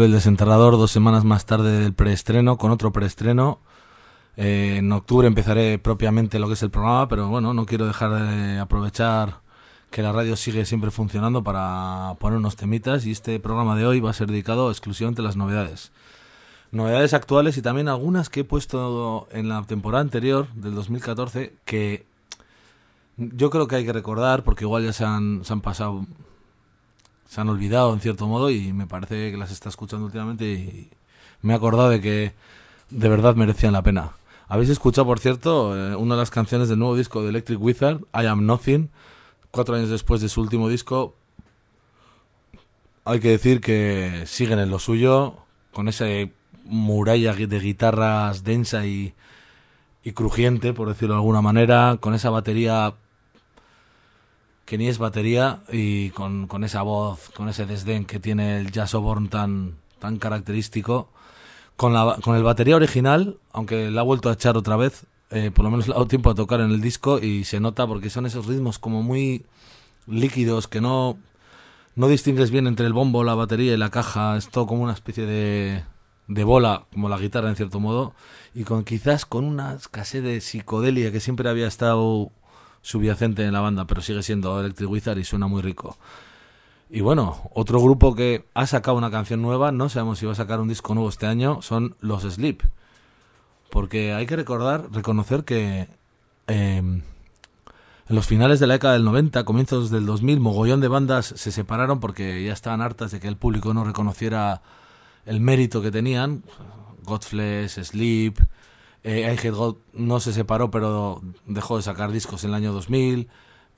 El Desenterrador 2 semanas más tarde del preestreno, con otro preestreno. En octubre empezaré propiamente lo que es el programa, pero bueno, no quiero dejar de aprovechar que la radio sigue siempre funcionando para poner unos temitas, y este programa de hoy va a ser dedicado exclusivamente a las novedades. Novedades actuales y también algunas que he puesto en la temporada anterior, del 2014, que yo creo que hay que recordar porque igual ya se han pasado, se han olvidado en cierto modo, y me parece que las está escuchando últimamente y me he acordado de que de verdad merecían la pena. Habéis escuchado, por cierto, una de las canciones del nuevo disco de Electric Wizard, I Am Nothing, 4 años después de su último disco. Hay que decir que siguen en lo suyo, con esa muralla de guitarras densa y crujiente, por decirlo de alguna manera, con esa batería que ni es batería, y con esa voz, con ese desdén que tiene el Jazzorborn tan característico. Con el batería original, aunque la ha vuelto a echar otra vez, por lo menos le ha dado tiempo a tocar en el disco, y se nota porque son esos ritmos como muy líquidos que no distingues bien entre el bombo, la batería y la caja. Es todo como una especie de bola, como la guitarra en cierto modo, y quizás con una escasez de psicodelia que siempre había estado subyacente en la banda, pero sigue siendo Electric Wizard y suena muy rico. Y bueno, otro grupo que ha sacado una canción nueva, no sabemos si va a sacar un disco nuevo este año, son los Sleep. Porque hay que reconocer que en los finales de la década del 90, comienzos del 2000, mogollón de bandas se separaron porque ya estaban hartas de que el público no reconociera el mérito que tenían. Godflesh, Sleep, I Hate God no se separó, pero dejó de sacar discos en el año 2000.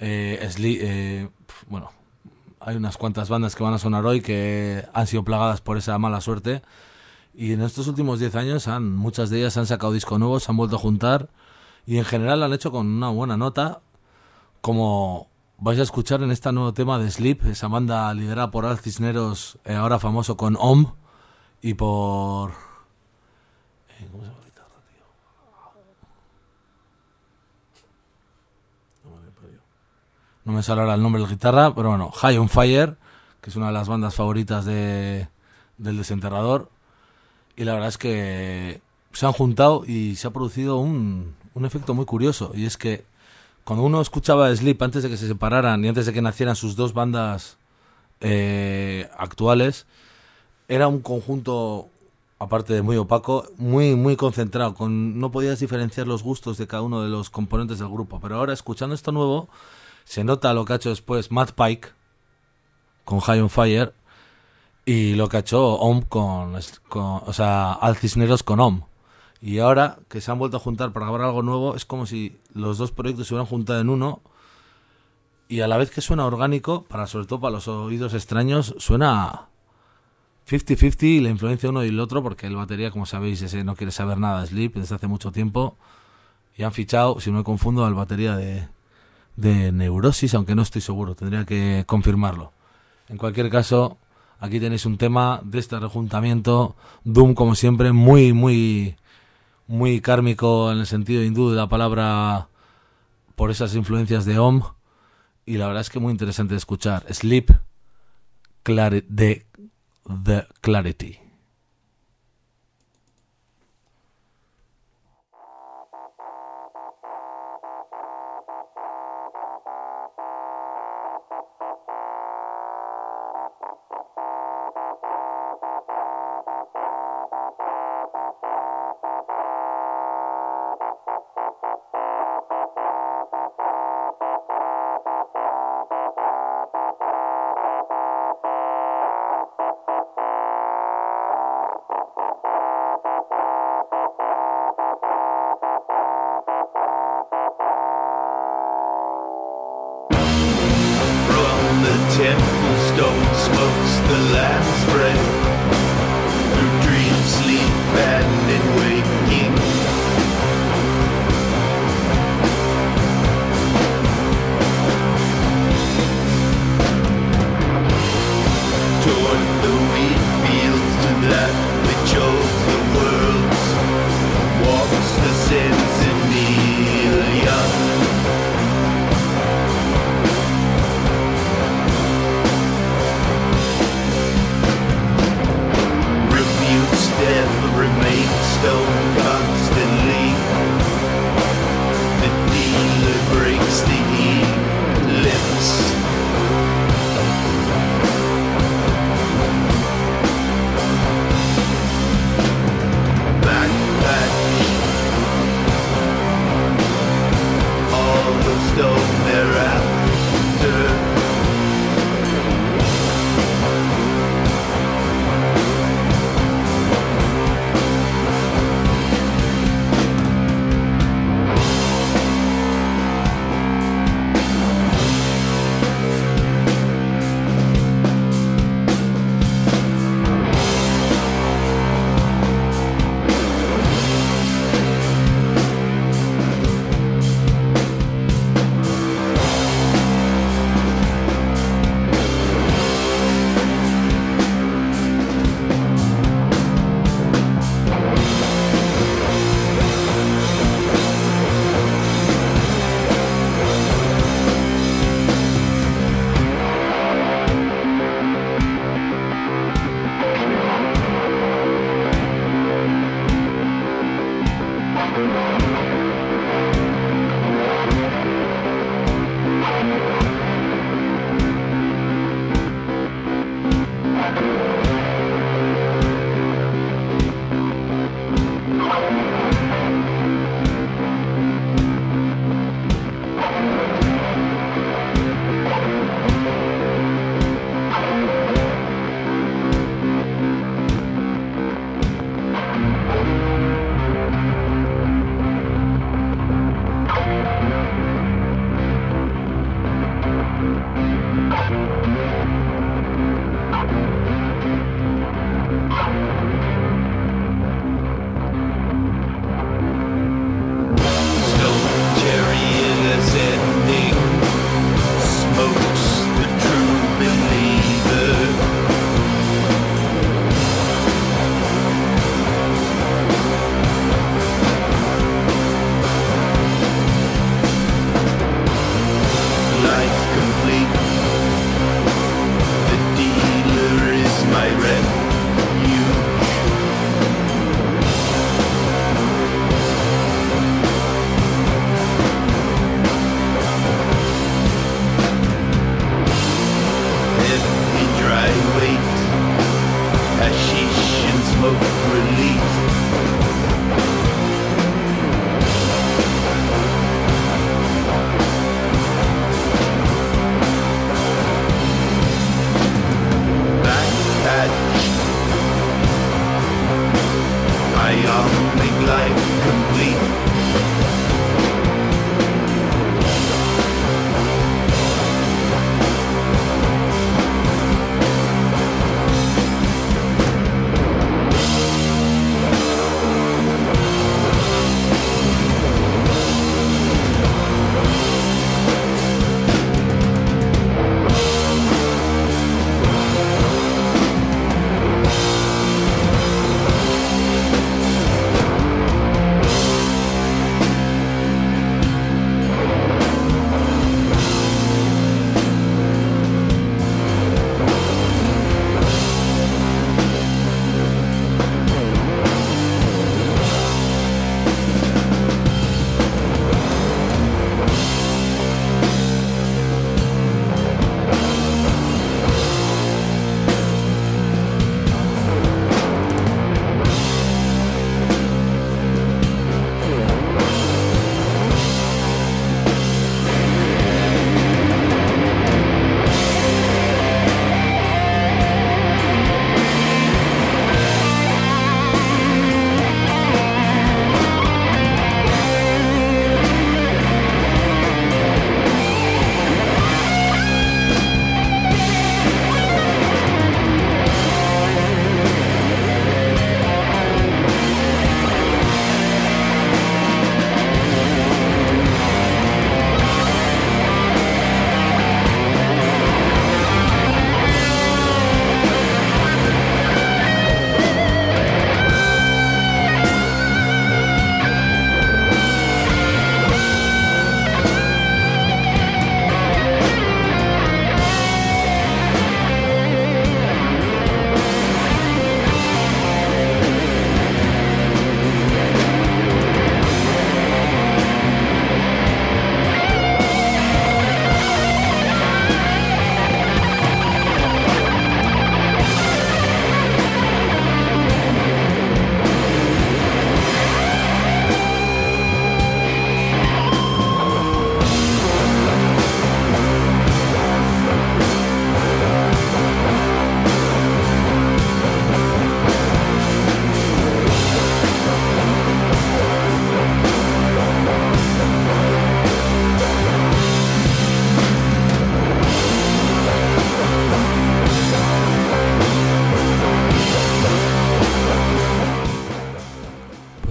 Bueno, hay unas cuantas bandas que van a sonar hoy que han sido plagadas por esa mala suerte, y en estos últimos 10 años muchas de ellas han sacado discos nuevos, se han vuelto a juntar, y en general lo han hecho con una buena nota, como vais a escuchar en este nuevo tema de Sleep, esa banda liderada por Al Cisneros, ahora famoso con Om, y por... ¿cómo se llama la guitarra, tío? No me sale ahora el nombre de la guitarra, pero bueno, High on Fire, que es una de las bandas favoritas del Desenterrador, y la verdad es que se han juntado y se ha producido un efecto muy curioso, y es que cuando uno escuchaba a Sleep antes de que se separaran y antes de que nacieran sus dos bandas actuales, era un conjunto, aparte de muy opaco, muy concentrado, no podías diferenciar los gustos de cada uno de los componentes del grupo. Pero ahora, escuchando esto nuevo, se nota lo que ha hecho después Matt Pike con High on Fire, y lo que ha hecho Om Al Cisneros con Om. Y ahora que se han vuelto a juntar para grabar algo nuevo, es como si los dos proyectos se hubieran juntado en uno, y a la vez que suena orgánico, sobre todo para los oídos extraños, suena 50-50 la influencia de uno y el otro, porque el batería, como sabéis, ese no quiere saber nada de Sleep desde hace mucho tiempo, y han fichado, si no me confundo, al batería de Neurosis, aunque no estoy seguro, tendría que confirmarlo. En cualquier caso, aquí tenéis un tema de este rejuntamiento, Doom como siempre, muy kármico en el sentido hindú de la palabra, por esas influencias de Om, y la verdad es que muy interesante de escuchar. Sleep de The Clarity.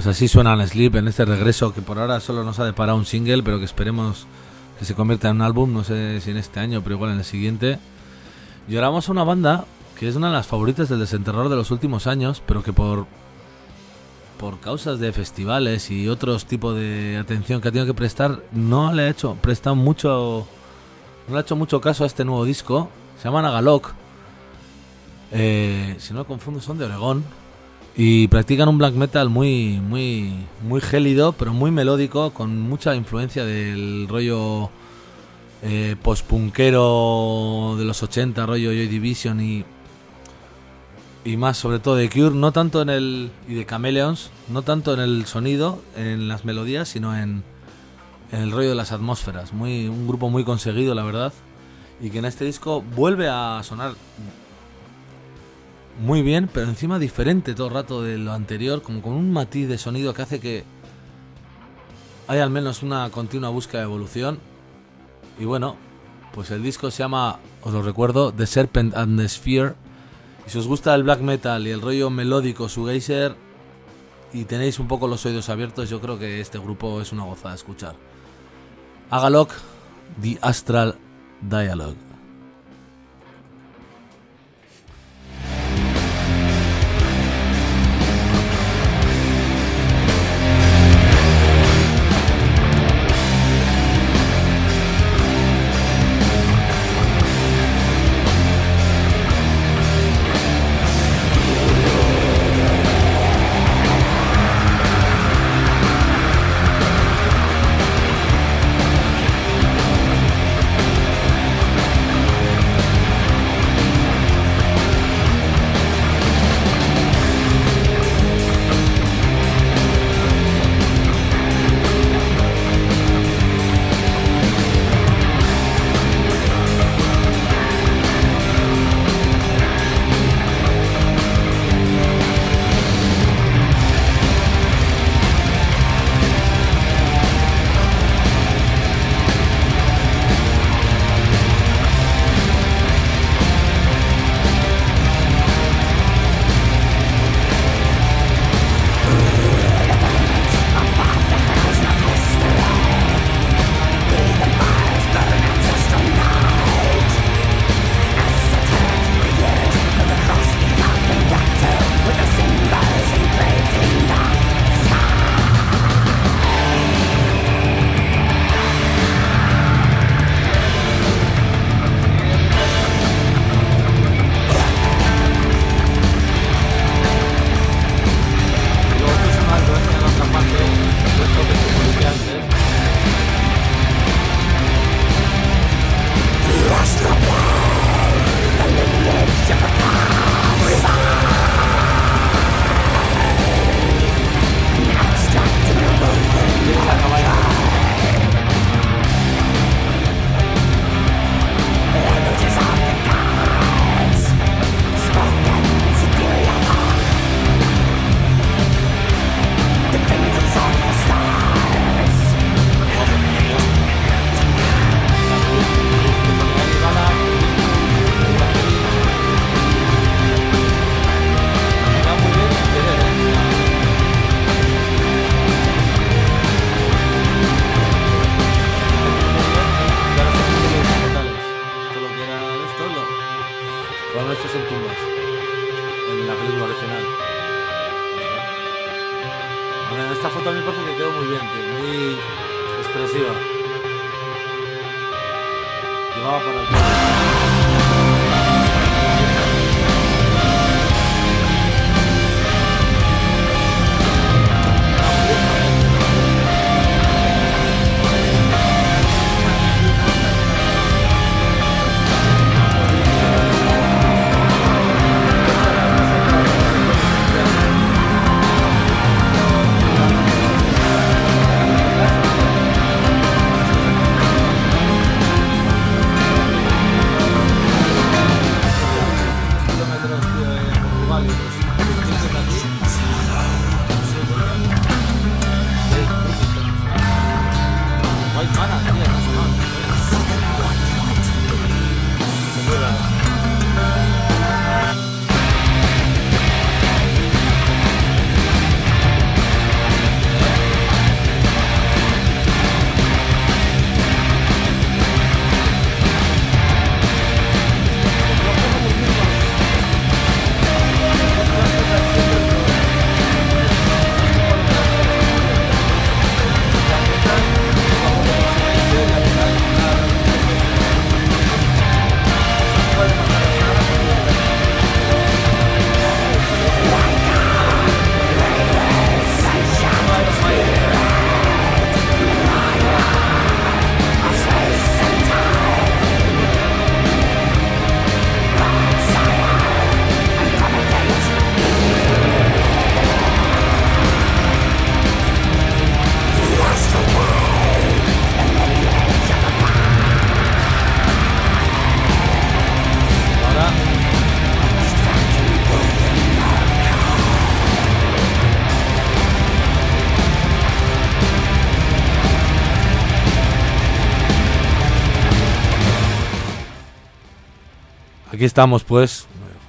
así suenan Sleep en este regreso que por ahora solo nos ha deparado un single, pero que esperemos que se convierta en un álbum, no sé si en este año, pero igual en el siguiente. Y ahora vamos a una banda que es una de las favoritas del desenterrador de los últimos años, pero que por causas de festivales y otros tipos de atención que ha tenido que prestar, no le ha hecho mucho caso a este nuevo disco. Se llaman Agalok. Si no me confundo, son de Oregón y practican un black metal muy gélido, pero muy melódico, con mucha influencia del rollo post-punkero de los 80, rollo Joy Division y más sobre todo de Cure, no tanto y de Chameleons, no tanto en el sonido, en las melodías, sino en el rollo de las atmósferas. Un grupo muy conseguido, la verdad, y que en este disco vuelve a sonar muy bien, pero encima diferente todo el rato de lo anterior, como con un matiz de sonido que hace que haya al menos una continua búsqueda de evolución. Y bueno, pues el disco se llama, os lo recuerdo, The Serpent and the Sphere. Y si os gusta el black metal y el rollo melódico shoegazer y tenéis un poco los oídos abiertos, yo creo que este grupo es una gozada de escuchar. Agalok, The Astral Dialogue. Aquí estamos pues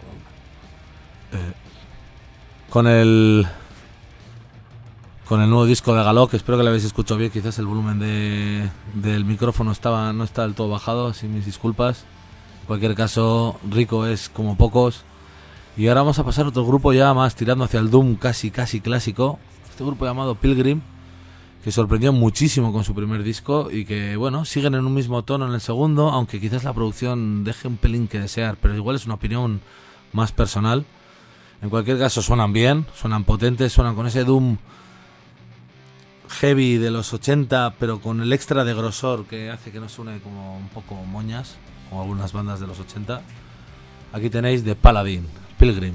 con el nuevo disco de Galó, que espero que lo habéis escuchado bien. Quizás el volumen del micrófono no está del todo bajado, así mis disculpas. En cualquier caso, rico es como pocos. Y ahora vamos a pasar a otro grupo ya más tirando hacia el doom casi clásico. Este grupo llamado Pilgrim, que sorprendió muchísimo con su primer disco y que, bueno, siguen en un mismo tono en el segundo, aunque quizás la producción deje un pelín que desear, pero igual es una opinión más personal. En cualquier caso suenan bien, suenan potentes, suenan con ese doom heavy de los 80, pero con el extra de grosor que hace que no suene como un poco moñas, como algunas bandas de los 80. Aquí tenéis The Paladin, Pilgrim.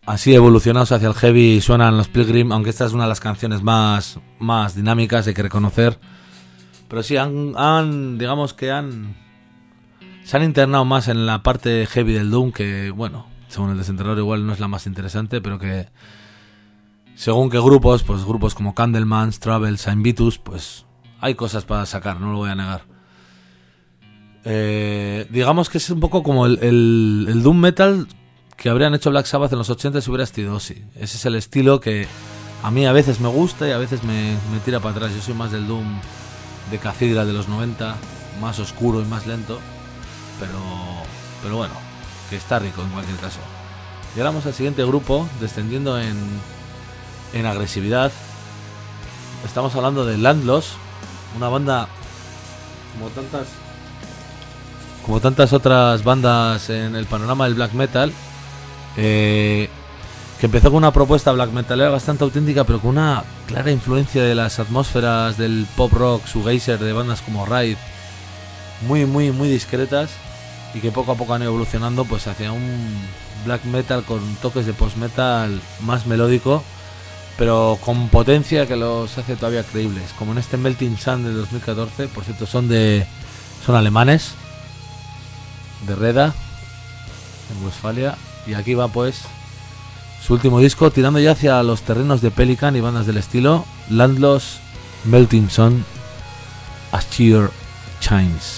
así evolucionados hacia el heavy suenan los Pilgrim, aunque esta es una de las canciones más dinámicas, hay que reconocer. Pero sí, digamos que se han internado más en la parte heavy del Doom, que bueno, según el Desenterrador igual no es la más interesante, pero que según qué grupos, pues grupos como Candlemans, Travels, Invitus, pues hay cosas para sacar, no lo voy a negar. Digamos que es un poco como el Doom Metal que habrían hecho Black Sabbath en los 80 si hubiera sido así. Ese es el estilo que a mí a veces me gusta y a veces me tira para atrás. Yo soy más del Doom de Cathedral de los 90, más oscuro y más lento, pero bueno, que está rico en cualquier caso. Y ahora vamos al siguiente grupo, descendiendo en agresividad. Estamos hablando de Landloss, una banda como tantas otras bandas en el panorama del black metal, que empezó con una propuesta black metalera bastante auténtica, pero con una clara influencia de las atmósferas del pop rock shoegazer de bandas como Raid, muy discretas, y que poco a poco han ido evolucionando pues hacia un black metal con toques de post metal más melódico, pero con potencia que los hace todavía creíbles, como en este Melting Sun de 2014. Por cierto, son alemanes, de Reda, en Westfalia, y aquí va pues su último disco, tirando ya hacia los terrenos de Pelican y bandas del estilo. Landloss, Melting Sun, As Cheer Chimes.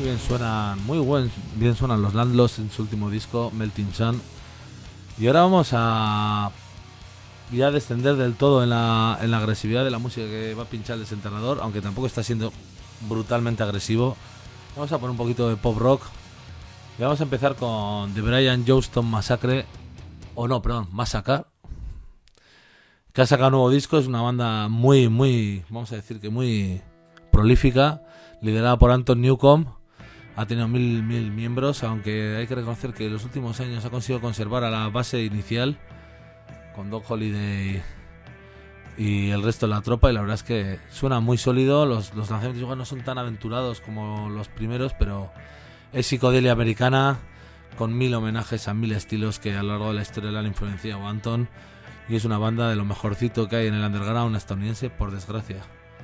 bien suenan los Landloss en su último disco, Melting Sun. Y ahora vamos a ya descender del todo en la agresividad de la música que va a pinchar el desenterrador, aunque tampoco está siendo brutalmente agresivo. Vamos a poner un poquito de pop rock y vamos a empezar con The Brian Johnston Massacre, Massacre, que ha sacado un nuevo disco. Es una banda muy, vamos a decir que muy prolífica, liderada por Anton Newcomb. Ha tenido mil miembros, aunque hay que reconocer que en los últimos años ha conseguido conservar a la base inicial con Doc Holliday y el resto de la tropa, y la verdad es que suena muy sólido. Los lanzamientos igual no son tan aventurados como los primeros, pero es psicodelia americana con 1000 homenajes a 1000 estilos que a lo largo de la historia le han influenciado a Anton, y es una banda de lo mejorcito que hay en el underground estadounidense, por desgracia.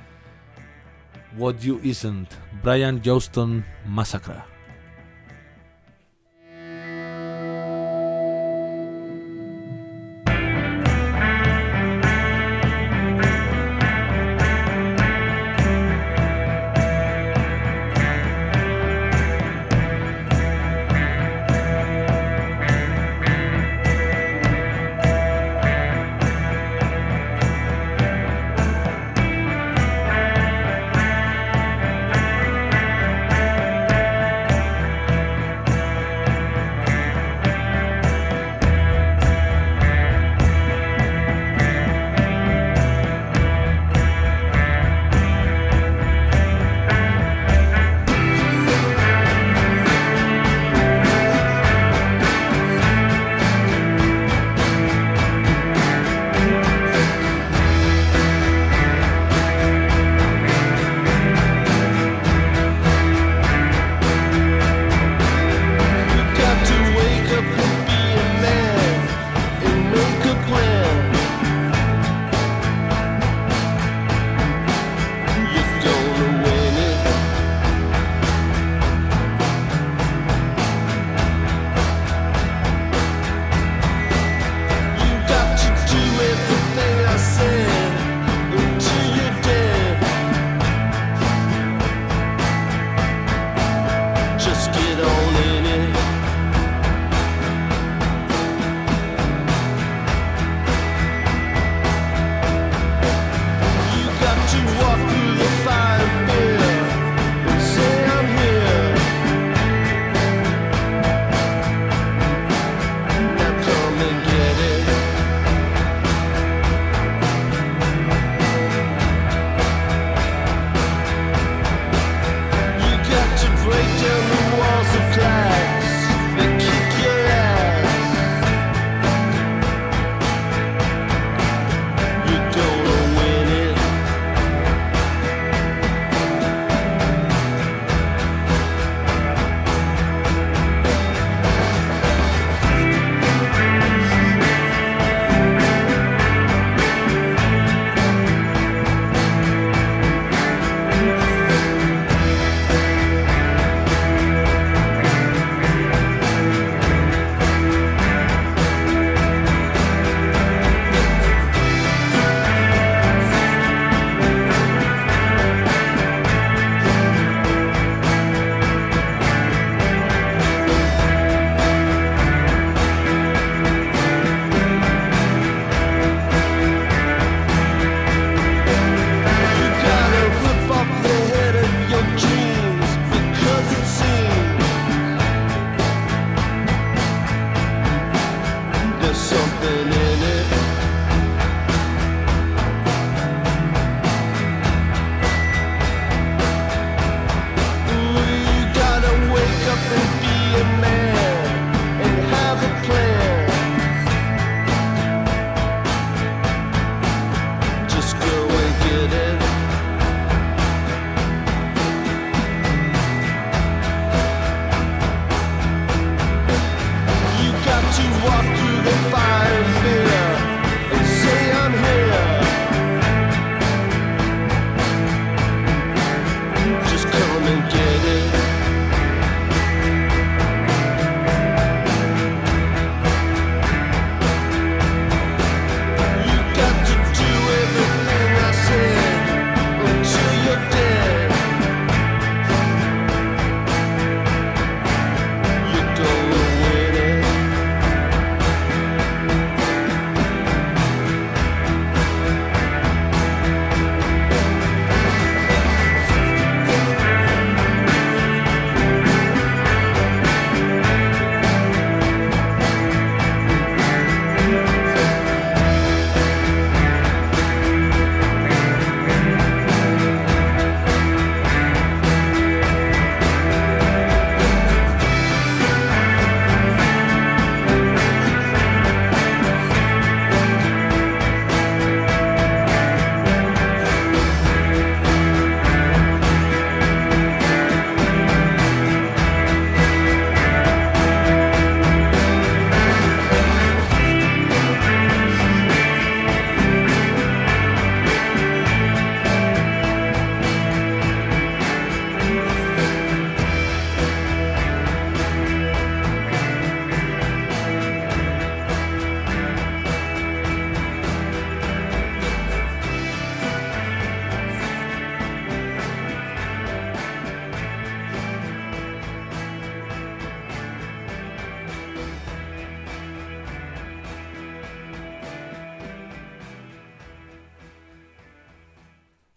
What You Isn't, Brian Johnston Massacre.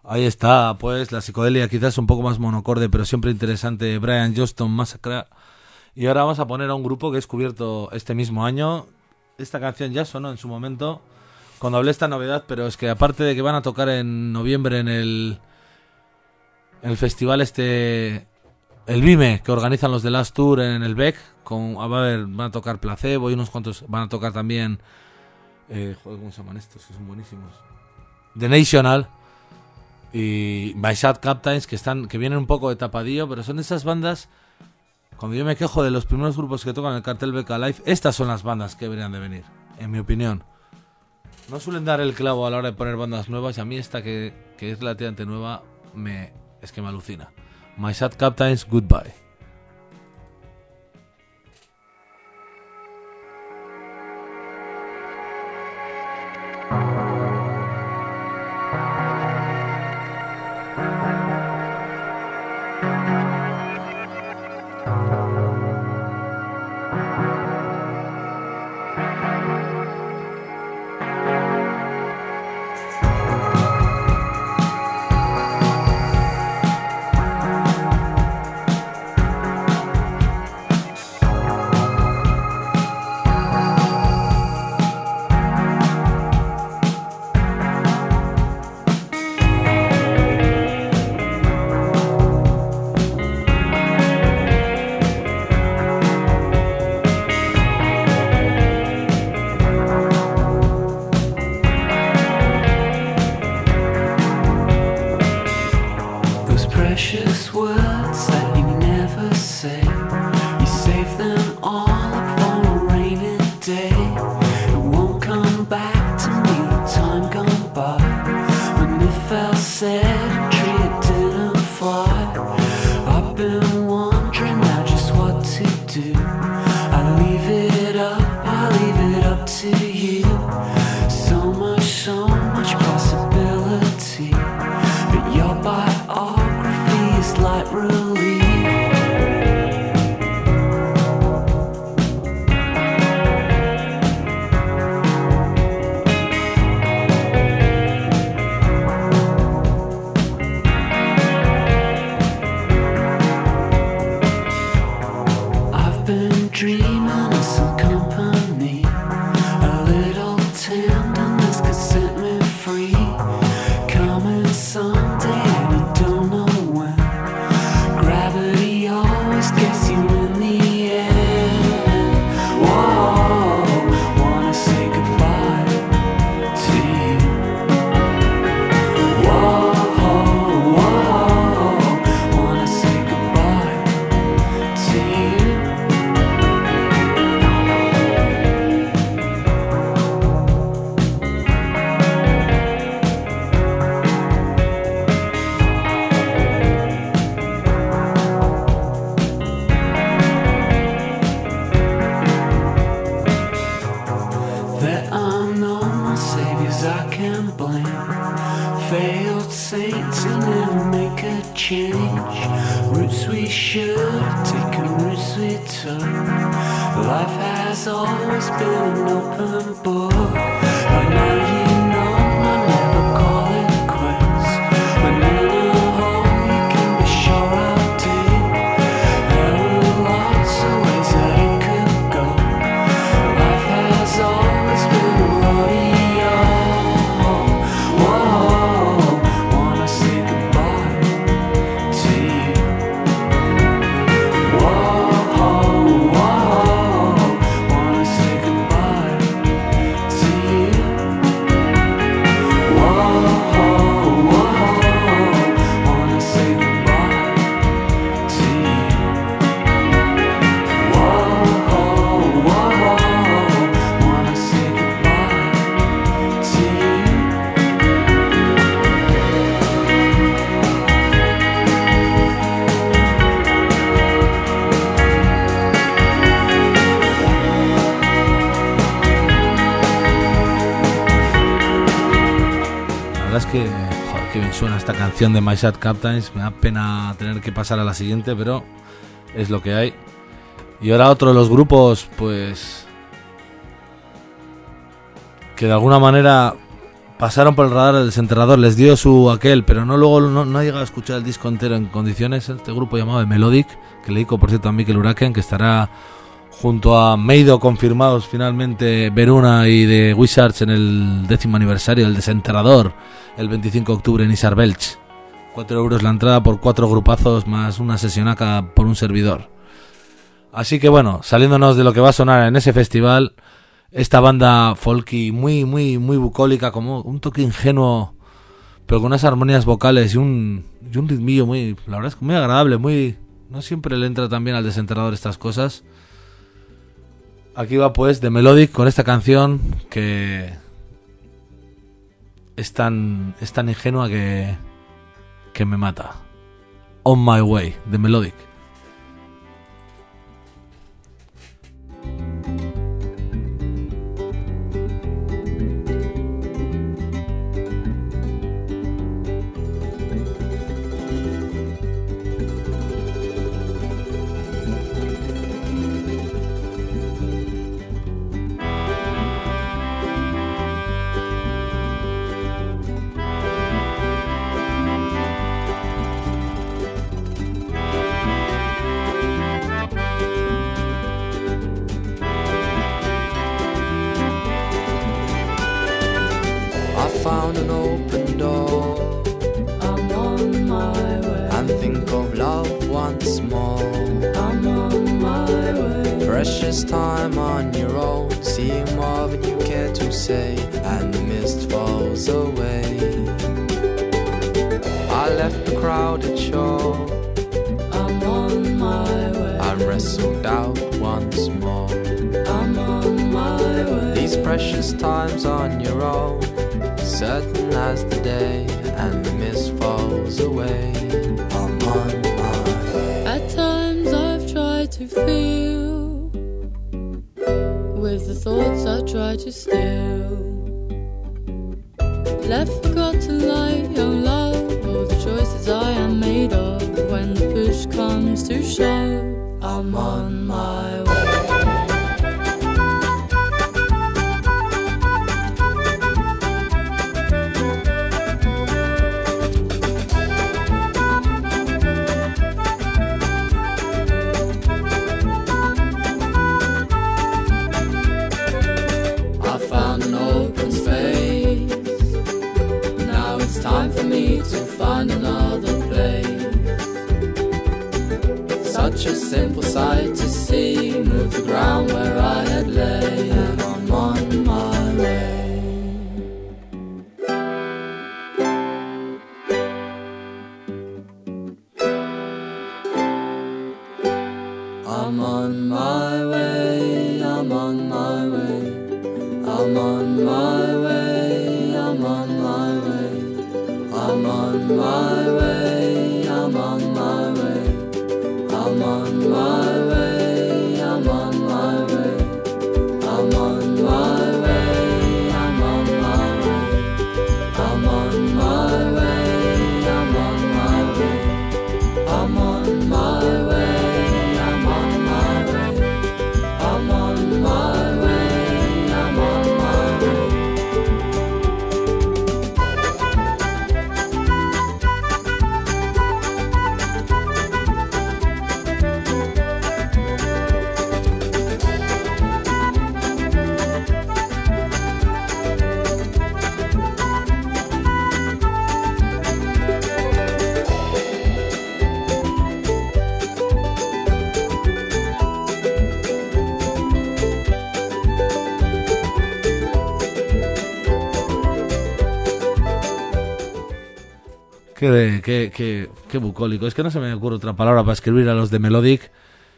Ahí está, pues la psicodelia quizás un poco más monocorde, pero siempre interesante, Brian Johnston Massacre. Y ahora vamos a poner a un grupo que he descubierto este mismo año. Esta canción ya sonó en su momento cuando hablé esta novedad, pero es que aparte de que van a tocar en noviembre en el festival el Vime, que organizan los de Last Tour en el Beck, van a tocar Placebo y unos cuantos, van a tocar también ¿cómo se llaman estos? Que son buenísimos. The National y My Sad Captains, que vienen un poco de tapadillo, pero son esas bandas. Cuando yo me quejo de los primeros grupos que tocan el cartel Beca Live, estas son las bandas que deberían de venir, en mi opinión. No suelen dar el clavo a la hora de poner bandas nuevas, y a mí esta que es relativamente nueva es que me alucina. My Sad Captains, Goodbye. Suena esta canción de My Sad Captains. Me da pena tener que pasar a la siguiente, pero es lo que hay. Y ahora otro de los grupos, pues, que de alguna manera pasaron por el radar del Desenterrador, les dio su aquel, pero no he llegado a escuchar el disco entero en condiciones. Este grupo llamado The Melodic, que le dedico por cierto a Mikel Huraken, que estará junto a Meido, confirmados finalmente Veruna y The Wizards en el 10º aniversario del Desenterrador, el 25 de octubre en Isar Belch. 4 euros la entrada por 4 grupazos más una sesionaca por un servidor. Así que bueno, saliéndonos de lo que va a sonar en ese festival, esta banda folky muy bucólica, como un toque ingenuo, pero con unas armonías vocales y un ritmillo muy, la verdad es que muy agradable, no siempre le entra tan bien al Desenterrador estas cosas. Aquí va pues The Melodic con esta canción que es tan ingenua que me mata. On My Way, The Melodic. Found an open door. I'm on my way. And think of love once more. I'm on my way. Precious time on your own. See more than you care to say. And the mist falls away. I left the crowded shore. I'm on my way. I wrestled out once more. I'm on my way. These precious times on your own. Certain as the day, and the mist falls away. I'm on my way. At times I've tried to feel with the thoughts I try to steal. Left forgotten light, young love, all the choices I am made of. When the push comes to shove, I'm on my way. Such a simple sight to see. Move the ground where I had lay. And I'm on my way. I'm on my way. I'm on my way. I'm on my way. I'm on my way. I'm on my way. I'm on my way. I'm on my way, I'm on my way, I'm on my way, I'm on my way, I'm on my way, I'm on my way, I'm on my way, I'm on my way, I'm on my way, I'm on my way. Qué bucólico. Es que no se me ocurre otra palabra para escribir a los de Melodic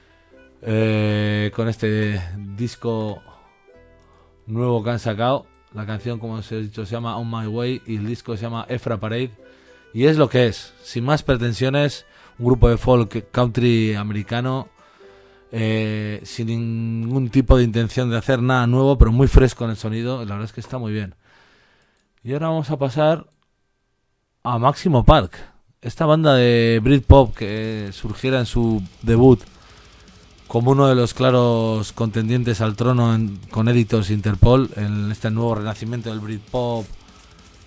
con este disco nuevo que han sacado. La canción, como os he dicho, se llama On My Way y el disco se llama Efra Parade. Y es lo que es, sin más pretensiones, un grupo de folk country americano, sin ningún tipo de intención de hacer nada nuevo, pero muy fresco en el sonido. La verdad es que está muy bien. Y ahora vamos a pasar a Máximo Park, esta banda de Britpop que surgiera en su debut como uno de los claros contendientes al trono con Editors Interpol en este nuevo renacimiento del Britpop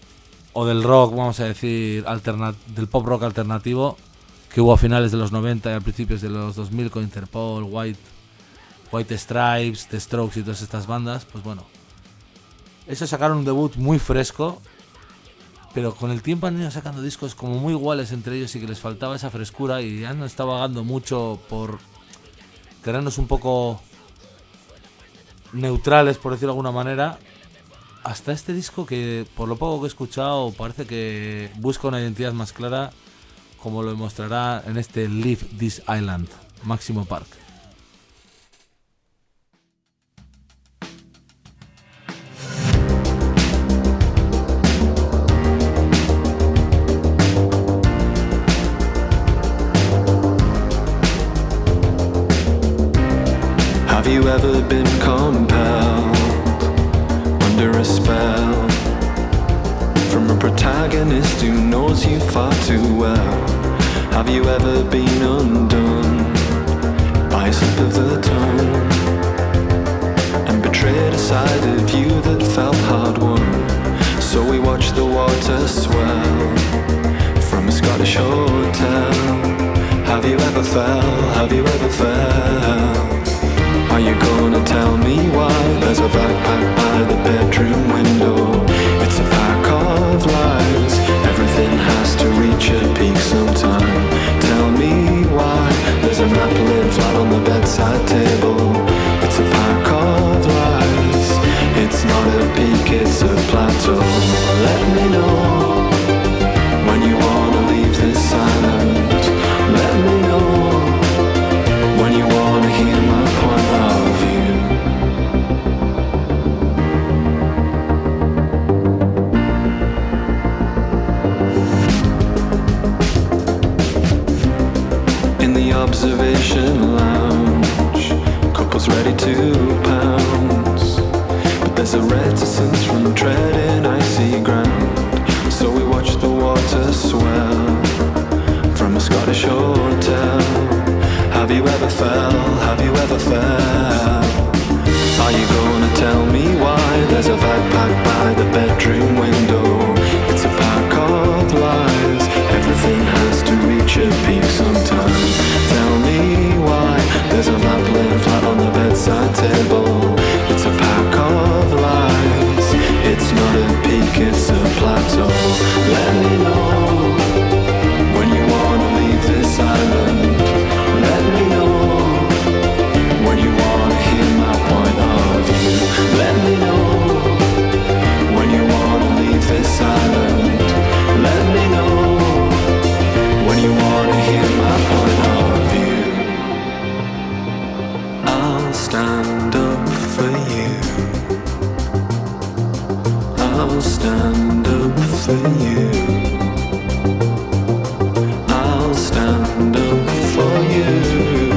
o del rock, vamos a decir, del pop rock alternativo que hubo a finales de los 90 y a principios de los 2000 con Interpol, White Stripes, The Strokes y todas estas bandas, pues bueno, ellos sacaron un debut muy fresco, pero con el tiempo han ido sacando discos como muy iguales entre ellos y que les faltaba esa frescura y han estado vagando mucho por terrenos un poco neutrales, por decirlo de alguna manera, hasta este disco que por lo poco que he escuchado parece que busca una identidad más clara, como lo demostrará en este Leave This Island, Máximo Park. Have you ever been compelled under a spell from a protagonist who knows you far too well? Have you ever been undone by a slip of the tongue and betrayed a side of you that felt hard won? So we watch the water swell from a Scottish hotel. Have you ever fell? Have you ever fell? Are you gonna tell me why there's a backpack by the bedroom window? It's a pack of lies. Everything has to reach a peak sometime. Tell me why there's a map laying flat on the bedside table. It's a pack of lies. It's not a peak, it's a plateau. Let me know when you wanna leave this island. Let me know when you wanna hear my point of view. In the observation lounge, couples ready to pounce, but there's a reticence from treading icy ground. So we watch the water swell from a Scottish hotel. Have you ever fell? Have you ever fell? Are you gonna tell me why there's a backpack by the bedroom window? It's a pack of lies. Everything has to reach a peak sometime. Tell me why there's a map laying flat on the bedside table. It's a pack of lies. It's not a peak, it's a plateau. Let me know when you wanna leave this island. Let me know when you wanna hear my point of view. Let me know when you wanna leave this island. Let me know when you wanna hear my point of view. I'll stand up for you. I'll stand up for you. I'll stand up for you.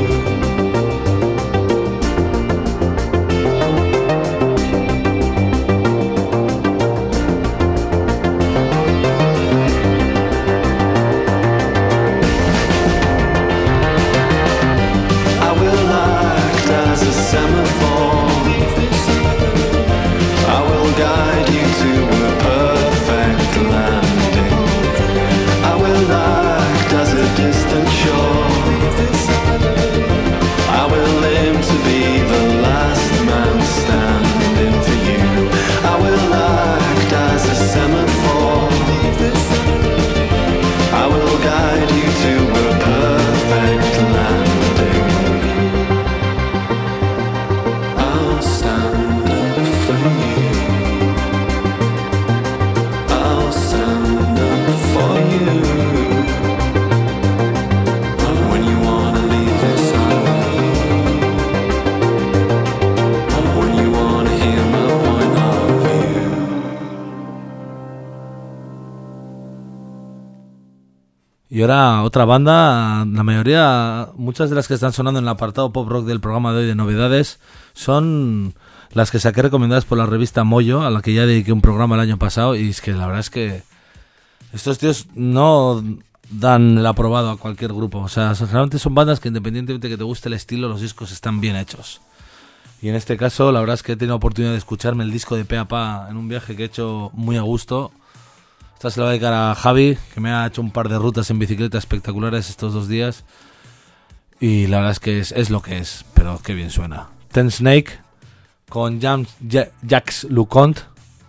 I will act as a semaphore. I will guide you to a perfect landing. I will act as a distant shore. I will aim to be the last man standing for you. I will act as a semaphore. I will guide you to a perfect landing. I'll stand up for you. I'll stand up for you. When you wanna leave this island. When you wanna hear my point of view. Y ahora otra banda, la mayoría, muchas de las que están sonando en el apartado pop rock del programa de hoy de novedades son las que saqué recomendadas por la revista Moyo, a la que ya dediqué un programa el año pasado, y es que la verdad es que estos tíos no dan el aprobado a cualquier grupo. O sea, generalmente son bandas que independientemente de que te guste el estilo, los discos están bien hechos. Y en este caso, la verdad es que he tenido la oportunidad de escucharme el disco de pe a pa en un viaje que he hecho muy a gusto. Esta se la va a dedicar a Javi, que me ha hecho un par de rutas en bicicleta espectaculares estos 2 días. Y la verdad es que es lo que es, pero qué bien suena. Ten Snake con Jacques Leconte,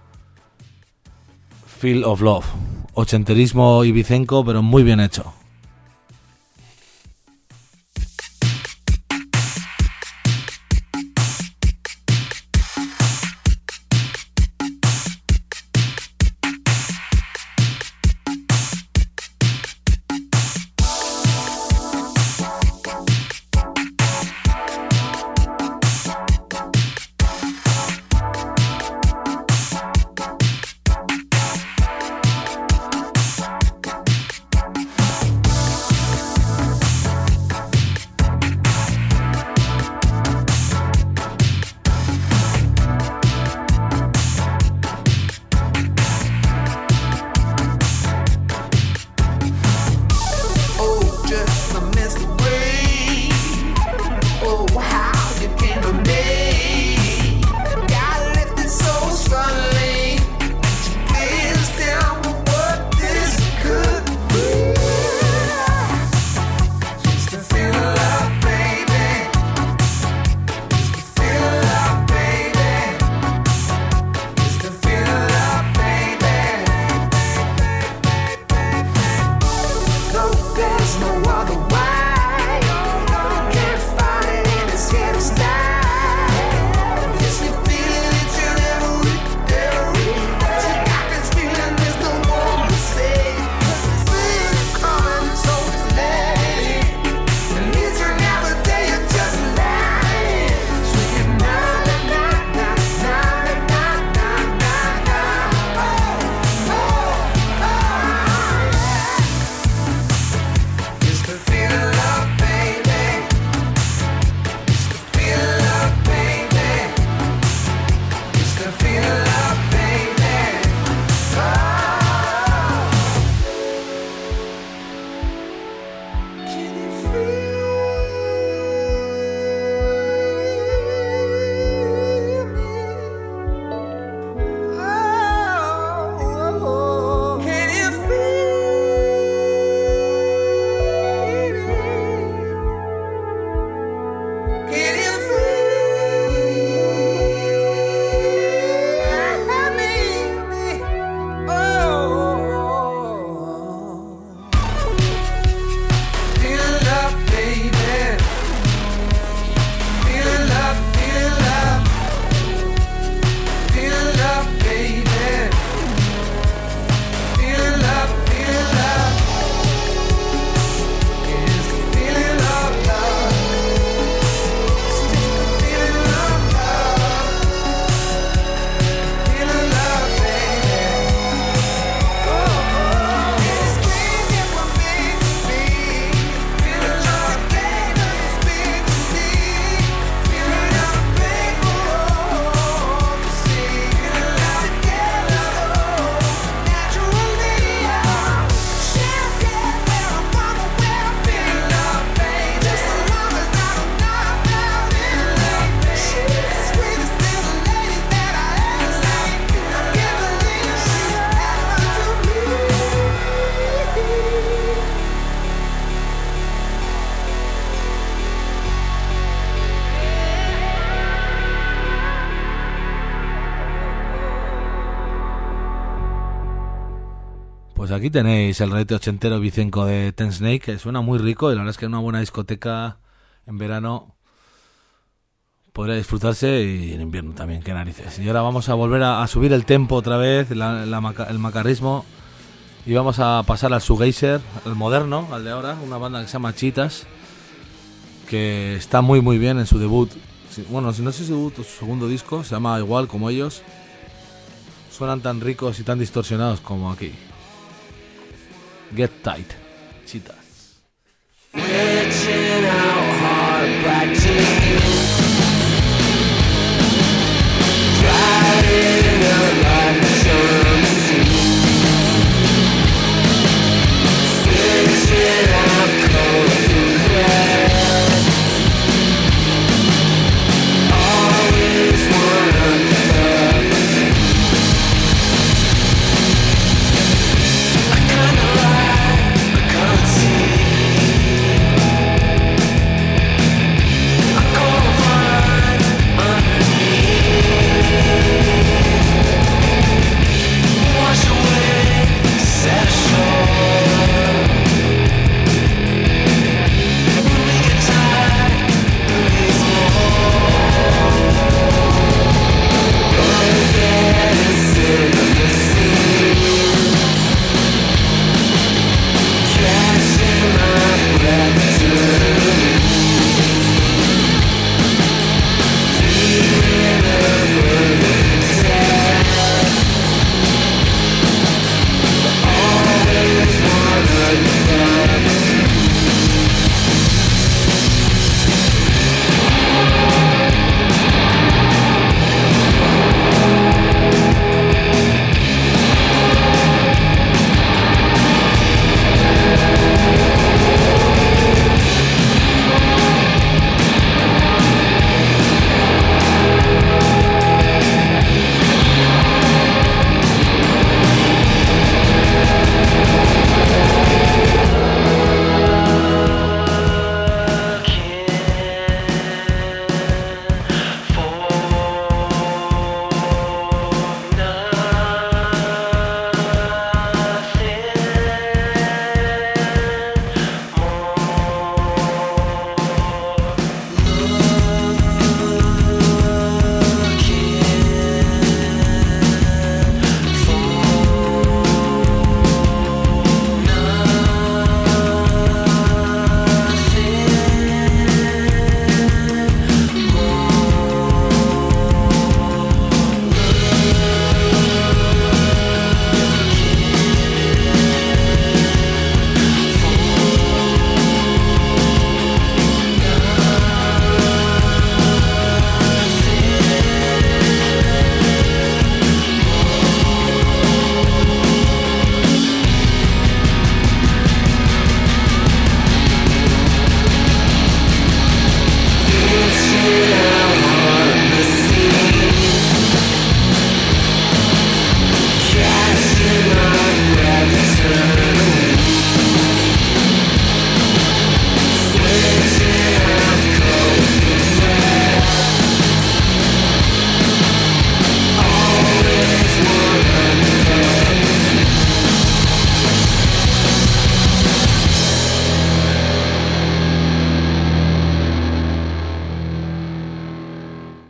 Feel of Love. Ochenterismo ibicenco, pero muy bien hecho. Pues aquí tenéis el rete ochentero bicenco de Ten Snake, que suena muy rico y la verdad es que en una buena discoteca en verano podría disfrutarse y en invierno también, qué narices. Y ahora vamos a volver a subir el tempo otra vez, el macarrismo, y vamos a pasar al shoegazer, al moderno, al de ahora, una banda que se llama Cheetahs, que está muy muy bien en su debut. Bueno, si no sé si su debut o su segundo disco, se llama igual como ellos. Suenan tan ricos y tan distorsionados como aquí. Get Tight, Cheetahs. Reaching out hard, black jeans, driving up like a sun scene, stitching out cold and red, always one of the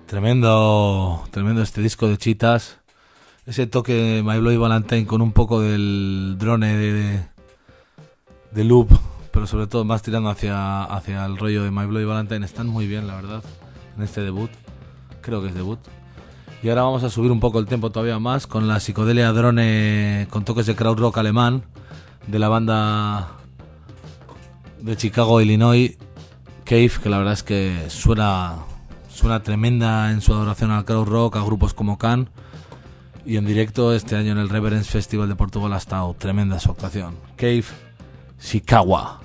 Tremendo este disco de Cheetahs. Ese toque de My Bloody Valentine con un poco del drone de loop, pero sobre todo más tirando hacia el rollo de My Bloody Valentine. Están muy bien, la verdad, en este debut. Creo que es debut. Y ahora vamos a subir un poco el tempo todavía más con la psicodelia drone con toques de crowd rock alemán de la banda de Chicago, Illinois, Cave, que la verdad es que suena tremenda en su adoración al crowd rock, a grupos como Can, y en directo este año en el Reverence Festival de Portugal ha estado tremenda su actuación. Cave, Chicago.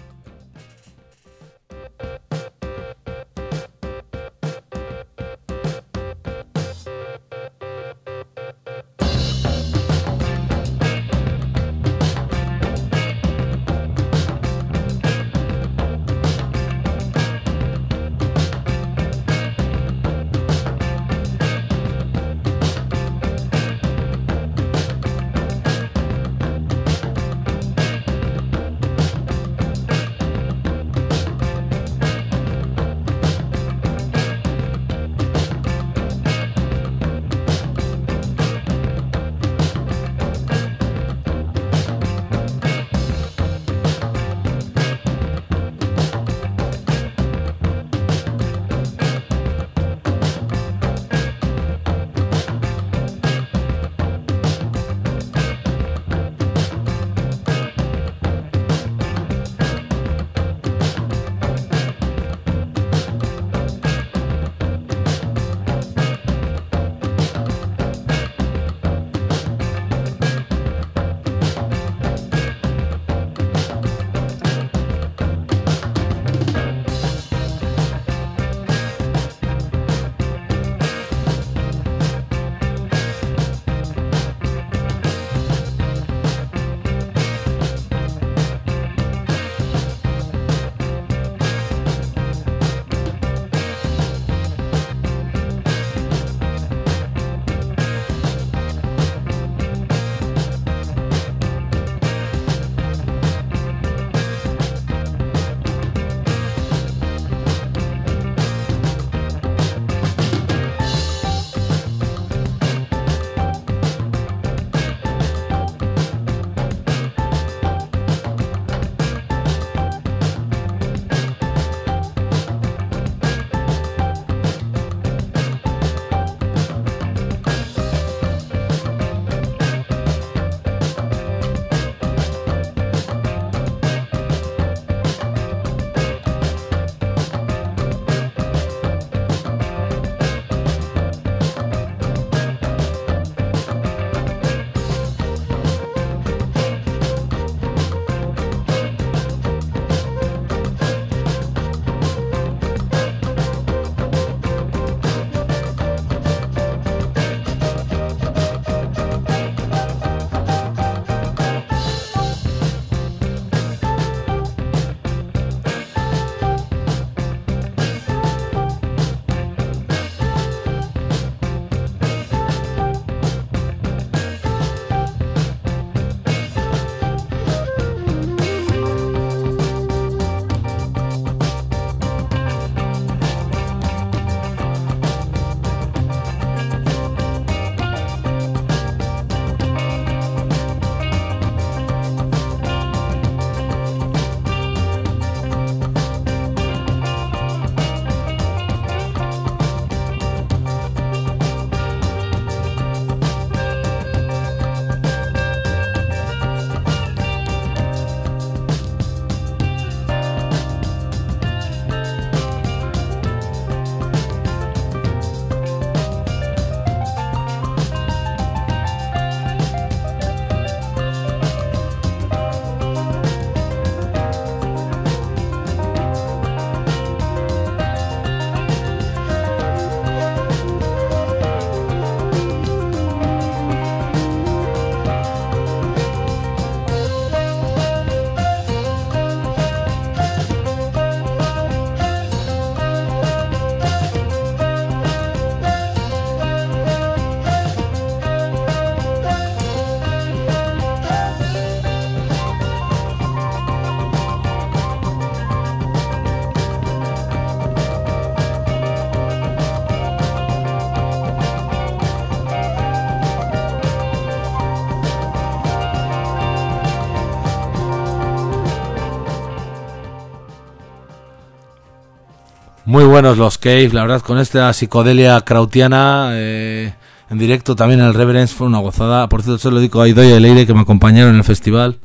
Muy buenos los Cave, la verdad, con esta psicodelia krautiana en directo también en el Reverence fue una gozada. Por cierto, se lo digo a Idoia y a Leire que me acompañaron en el festival.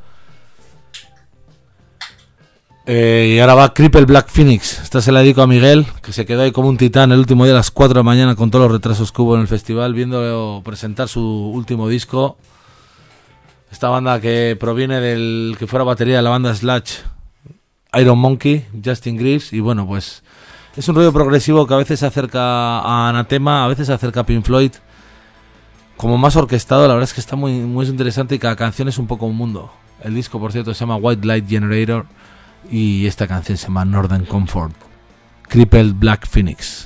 Y ahora va Cripple Black Phoenix. Esta se la dedico a Miguel, que se quedó ahí como un titán el último día a las 4 de la mañana con todos los retrasos que hubo en el festival, viendo presentar su último disco. Esta banda que proviene del que fuera batería de la banda Slash, Iron Monkey, Justin Greaves, y bueno, pues es un rollo progresivo que a veces se acerca a Anathema, a veces se acerca a Pink Floyd, como más orquestado. La verdad es que está muy, muy interesante y cada canción es un poco un mundo. El disco, por cierto, se llama White Light Generator y esta canción se llama Northern Comfort, Crippled Black Phoenix.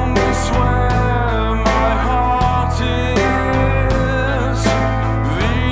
Where my heart is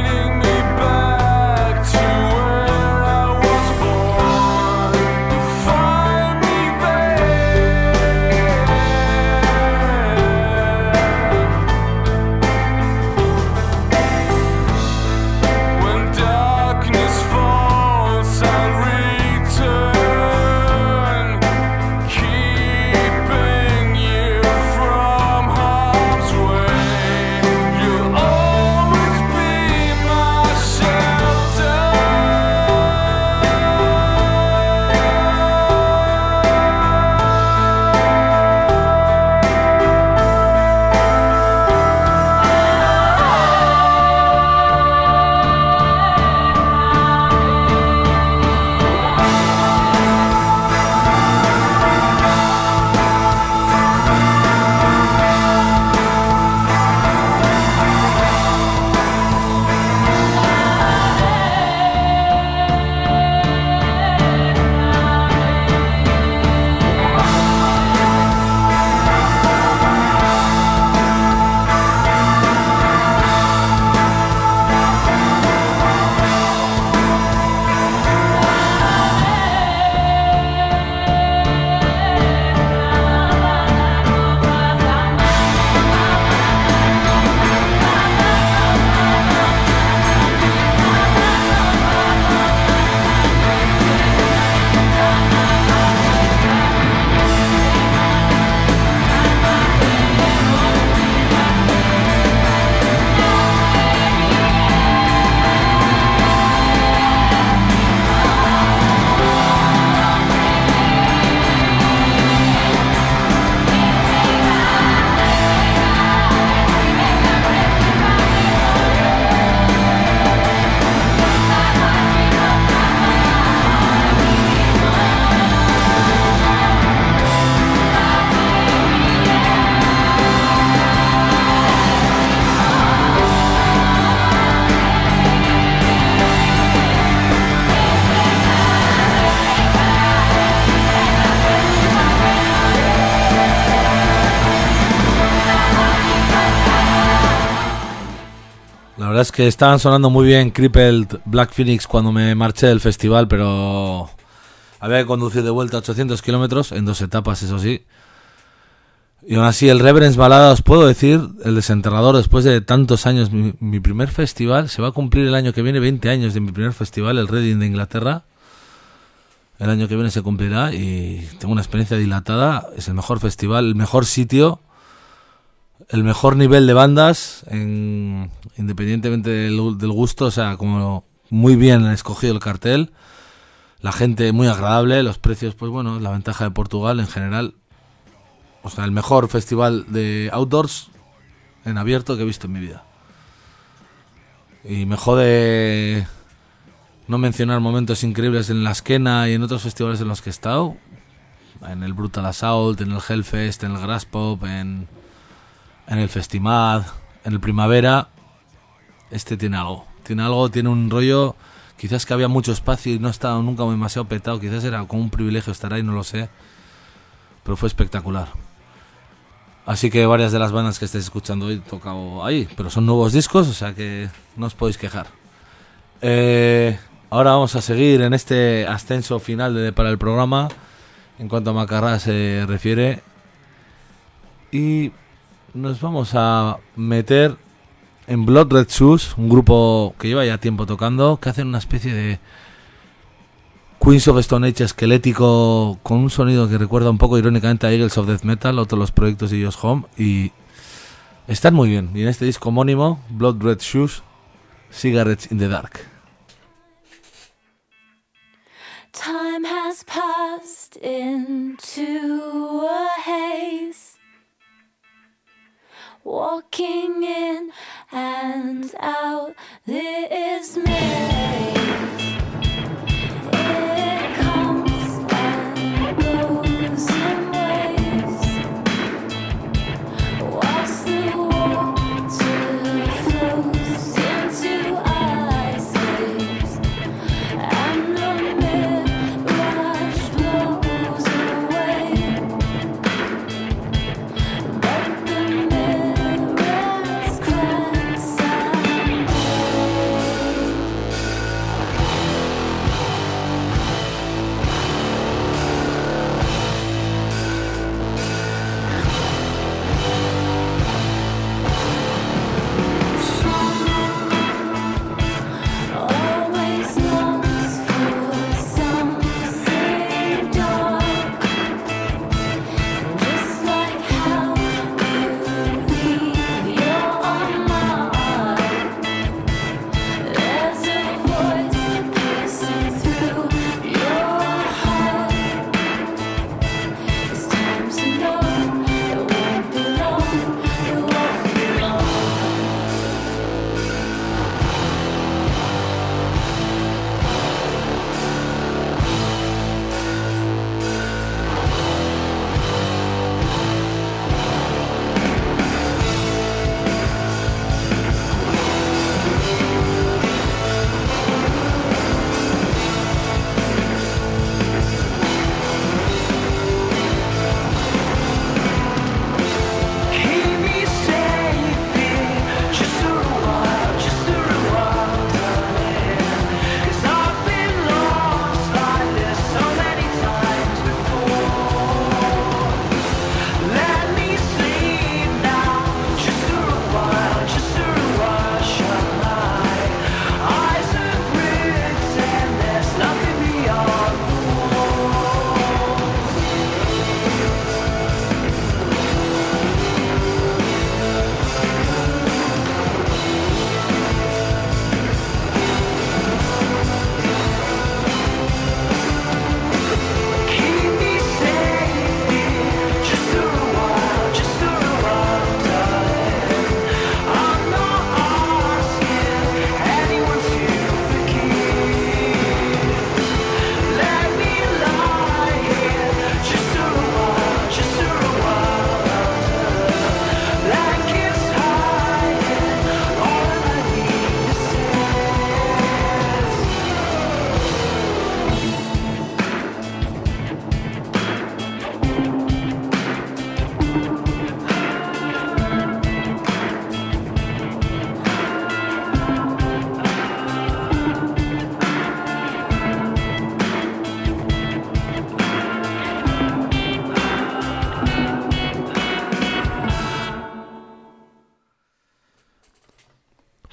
La verdad es que estaban sonando muy bien Crippled, Black Phoenix cuando me marché del festival, pero había que conducir de vuelta 800 kilómetros en 2 etapas, eso sí. Y aún así, el Reverence Balada, os puedo decir, el Desenterrador, después de tantos años, mi primer festival, se va a cumplir el año que viene 20 años de mi primer festival, el Reading de Inglaterra. El año que viene se cumplirá y tengo una experiencia dilatada. Es el mejor festival, el mejor sitio, el mejor nivel de bandas, independientemente del gusto, o sea, como muy bien escogido el cartel, la gente muy agradable, los precios, pues bueno, la ventaja de Portugal en general. O sea, el mejor festival de outdoors en abierto que he visto en mi vida. Y me jode no mencionar momentos increíbles en la Esquena y en otros festivales en los que he estado. En el Brutal Assault, en el Hellfest, en el Graspop, en el Festimad, en el Primavera. Este tiene algo, tiene un rollo. Quizás que había mucho espacio y no estaba nunca demasiado petado. Quizás era como un privilegio estar ahí, no lo sé. Pero fue espectacular. Así que varias de las bandas que estáis escuchando hoy tocado ahí, pero son nuevos discos, o sea que no os podéis quejar. Ahora vamos a seguir en este ascenso final para el programa, en cuanto a Macarrá se refiere. Y nos vamos a meter en Blood Red Shoes, un grupo que lleva ya tiempo tocando, que hacen una especie de Queens of Stone Age esquelético con un sonido que recuerda un poco irónicamente a Eagles of Death Metal, otros los proyectos de ellos Home, y están muy bien. Y en este disco homónimo, Blood Red Shoes, Cigarettes in the Dark. Time has passed into a haze, walking in and out this maze.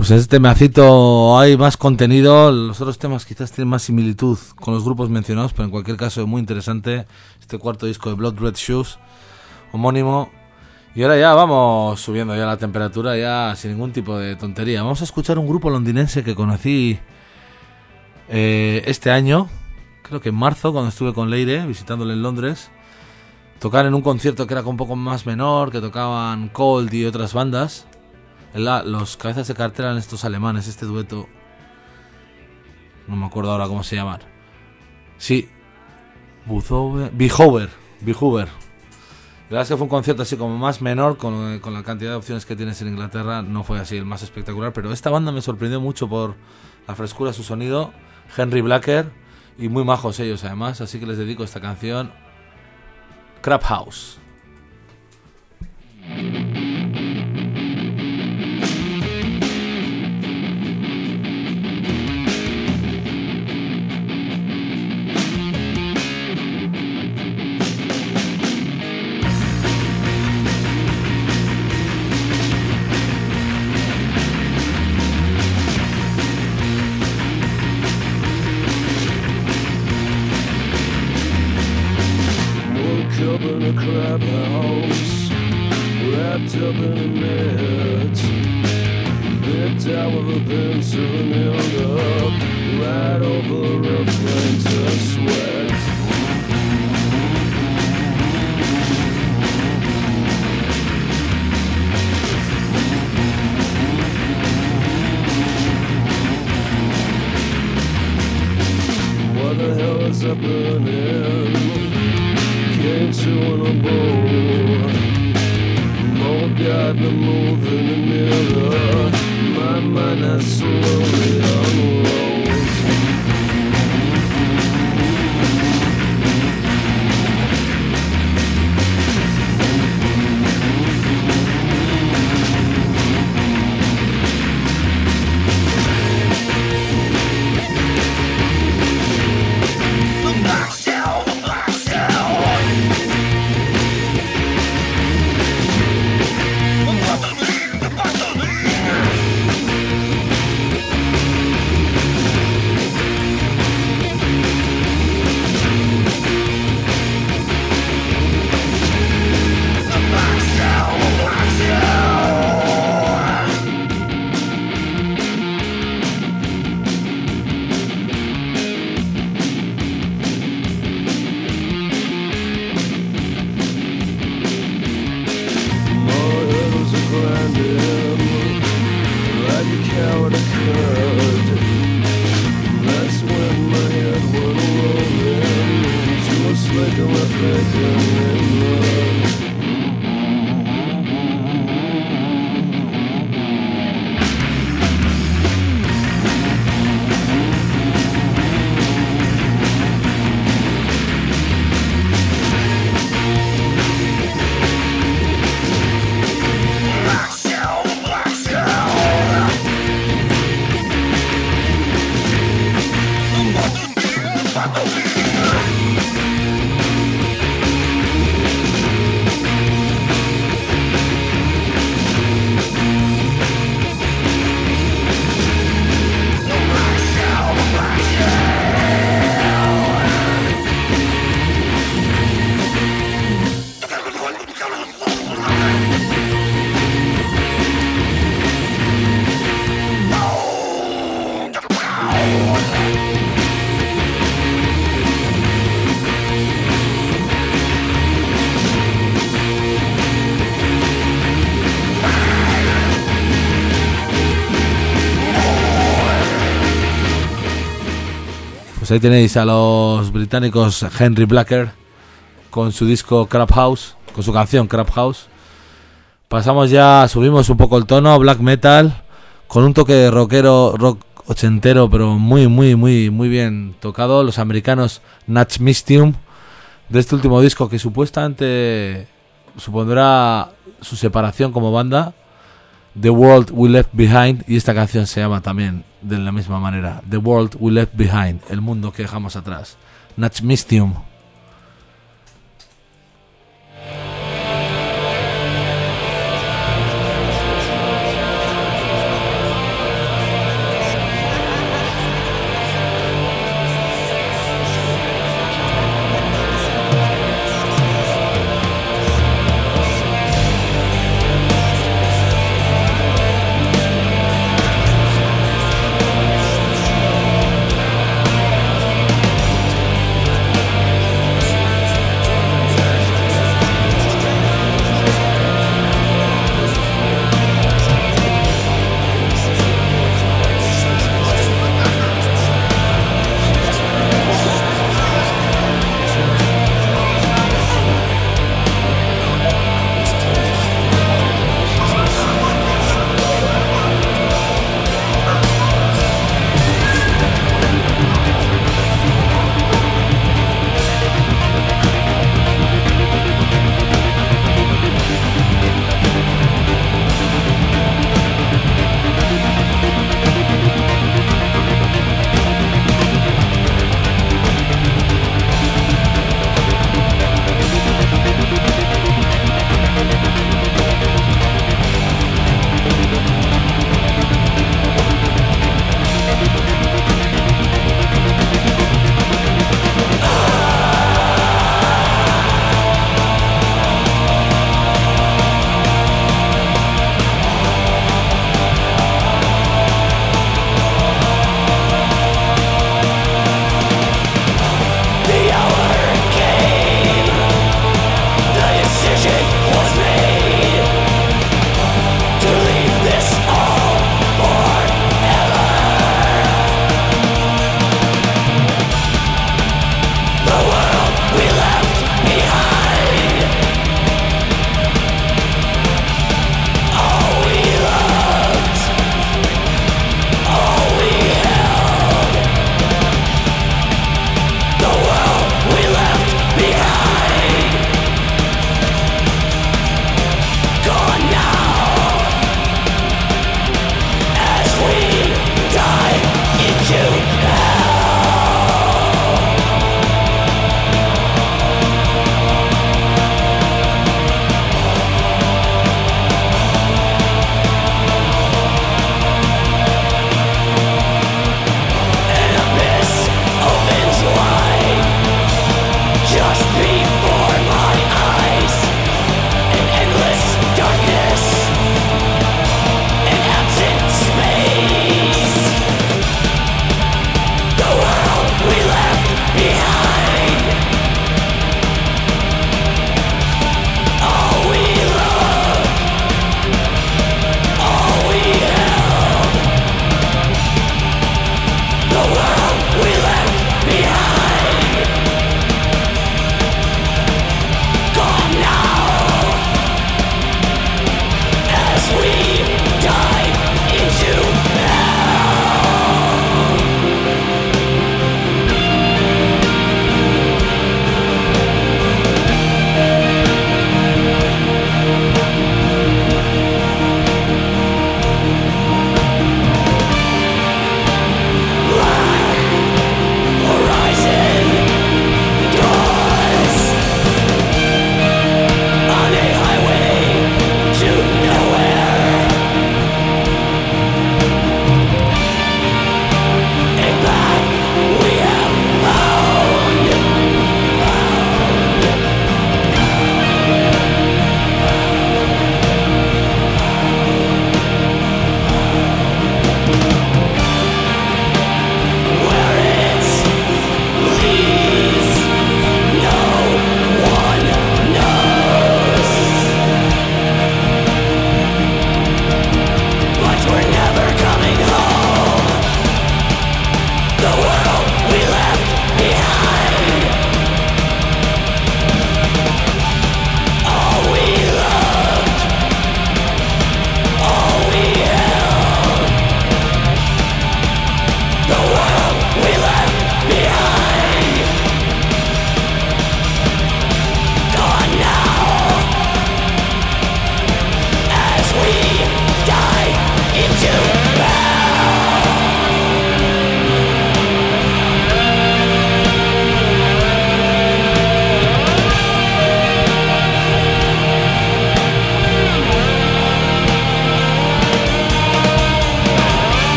Pues en este temacito hay más contenido, los otros temas quizás tienen más similitud con los grupos mencionados, pero en cualquier caso es muy interesante este cuarto disco de Blood Red Shoes, homónimo. Y ahora ya vamos subiendo ya la temperatura, ya sin ningún tipo de tontería. Vamos a escuchar un grupo londinense que conocí este año, creo que en marzo, cuando estuve con Leire visitándole en Londres. Tocar en un concierto que era un poco más menor, que tocaban Cold y otras bandas. Los cabezas de cartel eran estos alemanes, este dueto. No me acuerdo ahora cómo se llaman. Sí, Behover. La verdad es que fue un concierto así como más menor, con la cantidad de opciones que tienes en Inglaterra. No fue así el más espectacular, pero esta banda me sorprendió mucho por la frescura de su sonido. Henry Blacker, y muy majos ellos además, así que les dedico esta canción, Crab House. Crab house, wrapped up in a net, picked out with a pencil nailed up, right over rough flanks of sweat. What the hell is happening? Came to on a boat, more got the move in the mirror. My mind has slowly unrolls. Ahí tenéis a los británicos Henry Blacker con su disco Crab House, con su canción Crab House. Pasamos ya, subimos un poco el tono, black metal, con un toque de rockero, rock ochentero, pero muy bien tocado. Los americanos Natch Mystium, de este último disco que supuestamente supondrá su separación como banda, The World We Left Behind, y esta canción se llama también de la misma manera, The World We Left Behind, el mundo que dejamos atrás. Natch Mystium.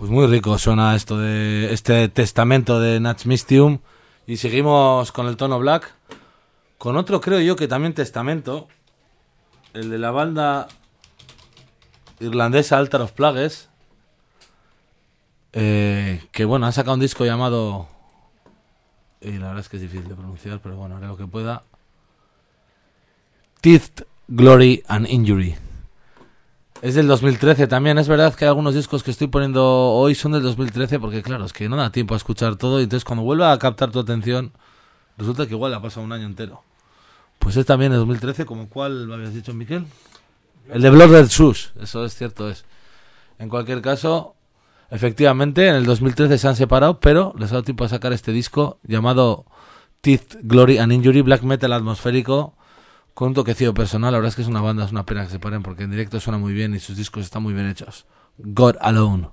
Pues muy rico suena esto de este testamento de Natch Mystium. Y seguimos con el tono black. Con otro creo yo que también testamento. El de la banda irlandesa Altar of Plagues. Que bueno, han sacado un disco llamado... Y la verdad es que es difícil de pronunciar, pero bueno, haré lo que pueda. Teeth, Glory and Injury. Es del 2013 también. Es verdad que algunos discos que estoy poniendo hoy son del 2013 porque claro, es que no da tiempo a escuchar todo y entonces cuando vuelva a captar tu atención resulta que igual ha pasado un año entero. Pues es también de 2013, como cuál me habías dicho, Miquel. El de Blood Red Shoes, eso es cierto es. En cualquier caso, efectivamente en el 2013 se han separado, pero les ha dado tiempo a sacar este disco llamado Teeth, Glory and Injury, black metal atmosférico con un toquecillo personal. La verdad es que es una banda, es una pena que se paren porque en directo suena muy bien y sus discos están muy bien hechos. God Alone.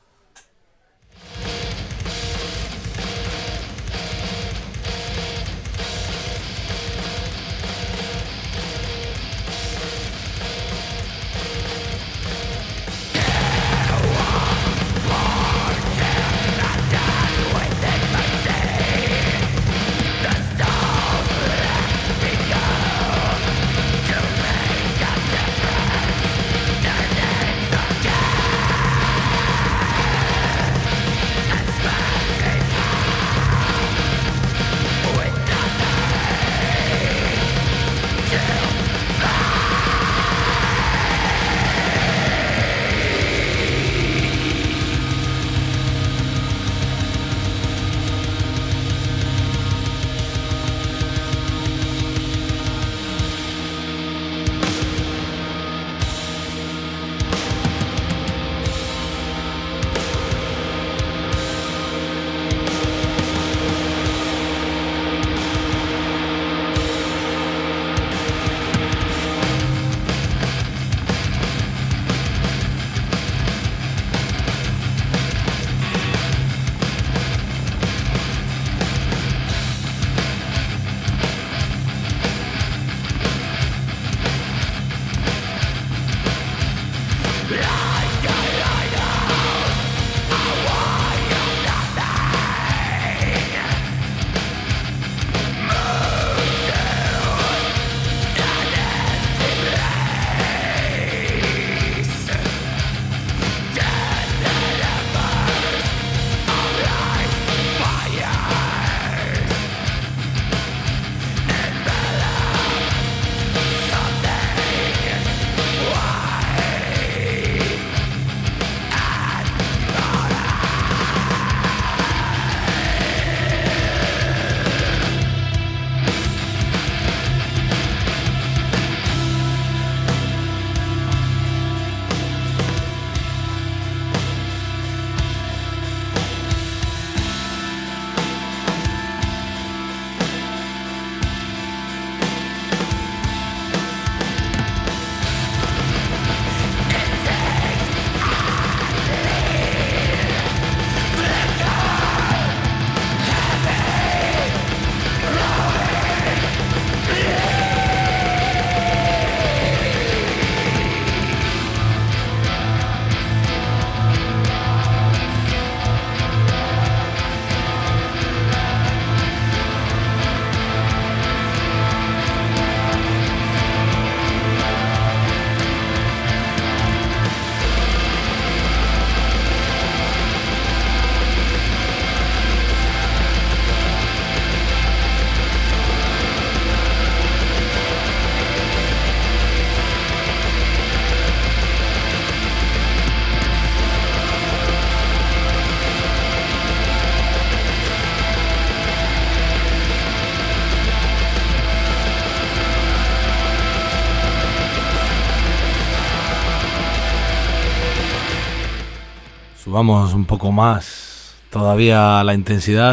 Subamos un poco más todavía la intensidad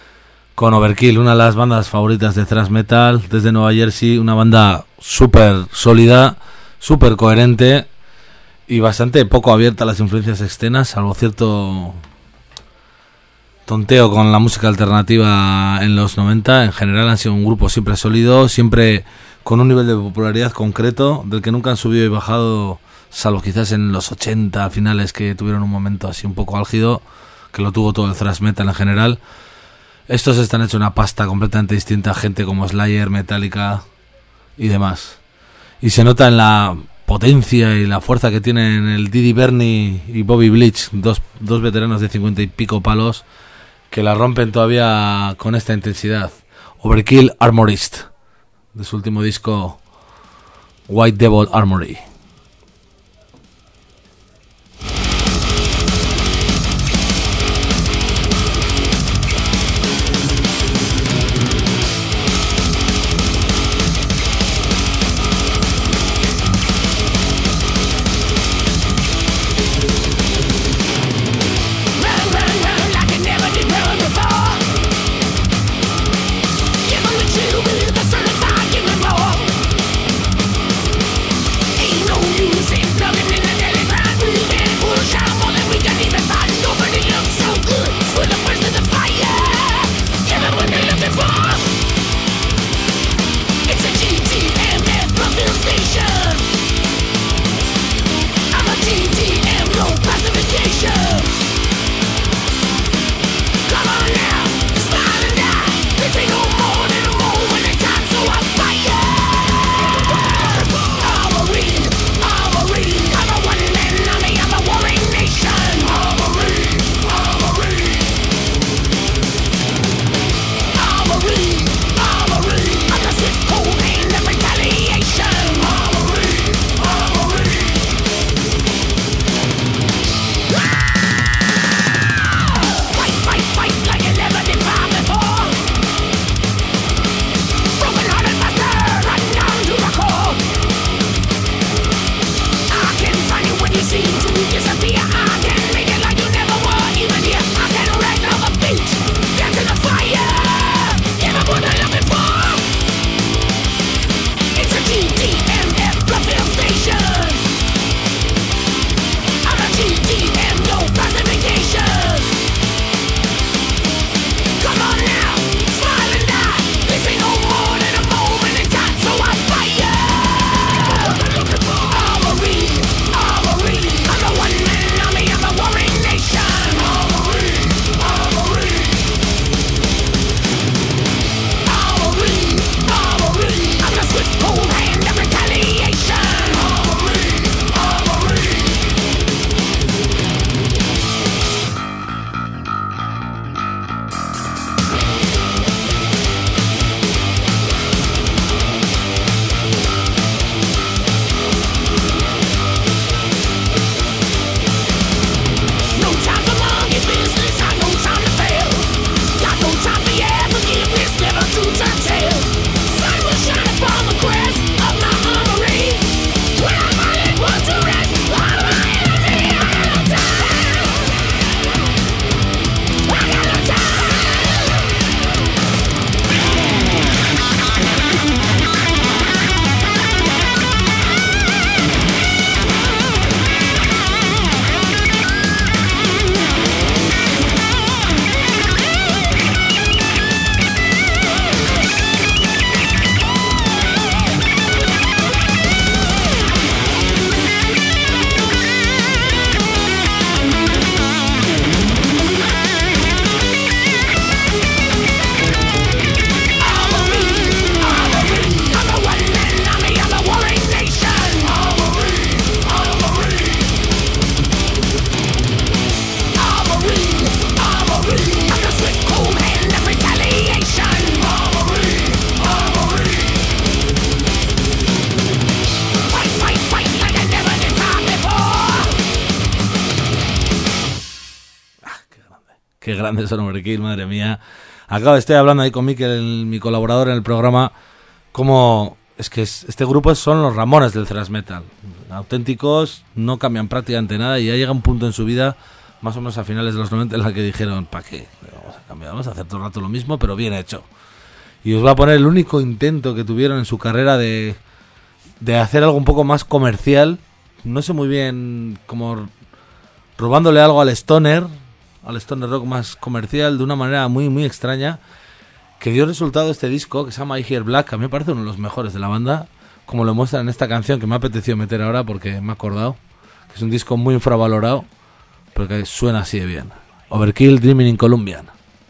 con Overkill, una de las bandas favoritas de thrash metal desde Nueva Jersey, una banda súper sólida, súper coherente y bastante poco abierta a las influencias externas, salvo cierto tonteo con la música alternativa en los 90. En general han sido un grupo siempre sólido, siempre con un nivel de popularidad concreto, del que nunca han subido y bajado salvo quizás en los 80 finales, que tuvieron un momento así un poco álgido, que lo tuvo todo el thrash metal en general. Estos están hechos una pasta completamente distinta a gente como Slayer, Metallica y demás. Y se nota en la potencia y la fuerza que tienen el Didi Bernie y Bobby Bleach, dos veteranos de 50 y pico palos, que la rompen todavía con esta intensidad. Overkill Armorist, de su último disco White Devil Armory. Qué grande son Overkill, madre mía. Estoy hablando ahí con Mikel, mi colaborador en el programa, como es que este grupo son los Ramones del thrash metal. Auténticos, no cambian prácticamente nada y ya llega un punto en su vida, más o menos a finales de los 90, en la que dijeron, ¿para qué? Vamos a cambiar, vamos a hacer todo el rato lo mismo, pero bien hecho. Y os voy a poner el único intento que tuvieron en su carrera de hacer algo un poco más comercial. No sé muy bien, como robándole algo al stoner rock más comercial, de una manera muy muy extraña, que dio resultado este disco que se llama I Hear Black, que a mí me parece uno de los mejores de la banda, como lo muestran en esta canción que me ha apetecido meter ahora porque me he acordado que es un disco muy infravalorado, pero que suena así de bien. Overkill, Dreaming in Columbian.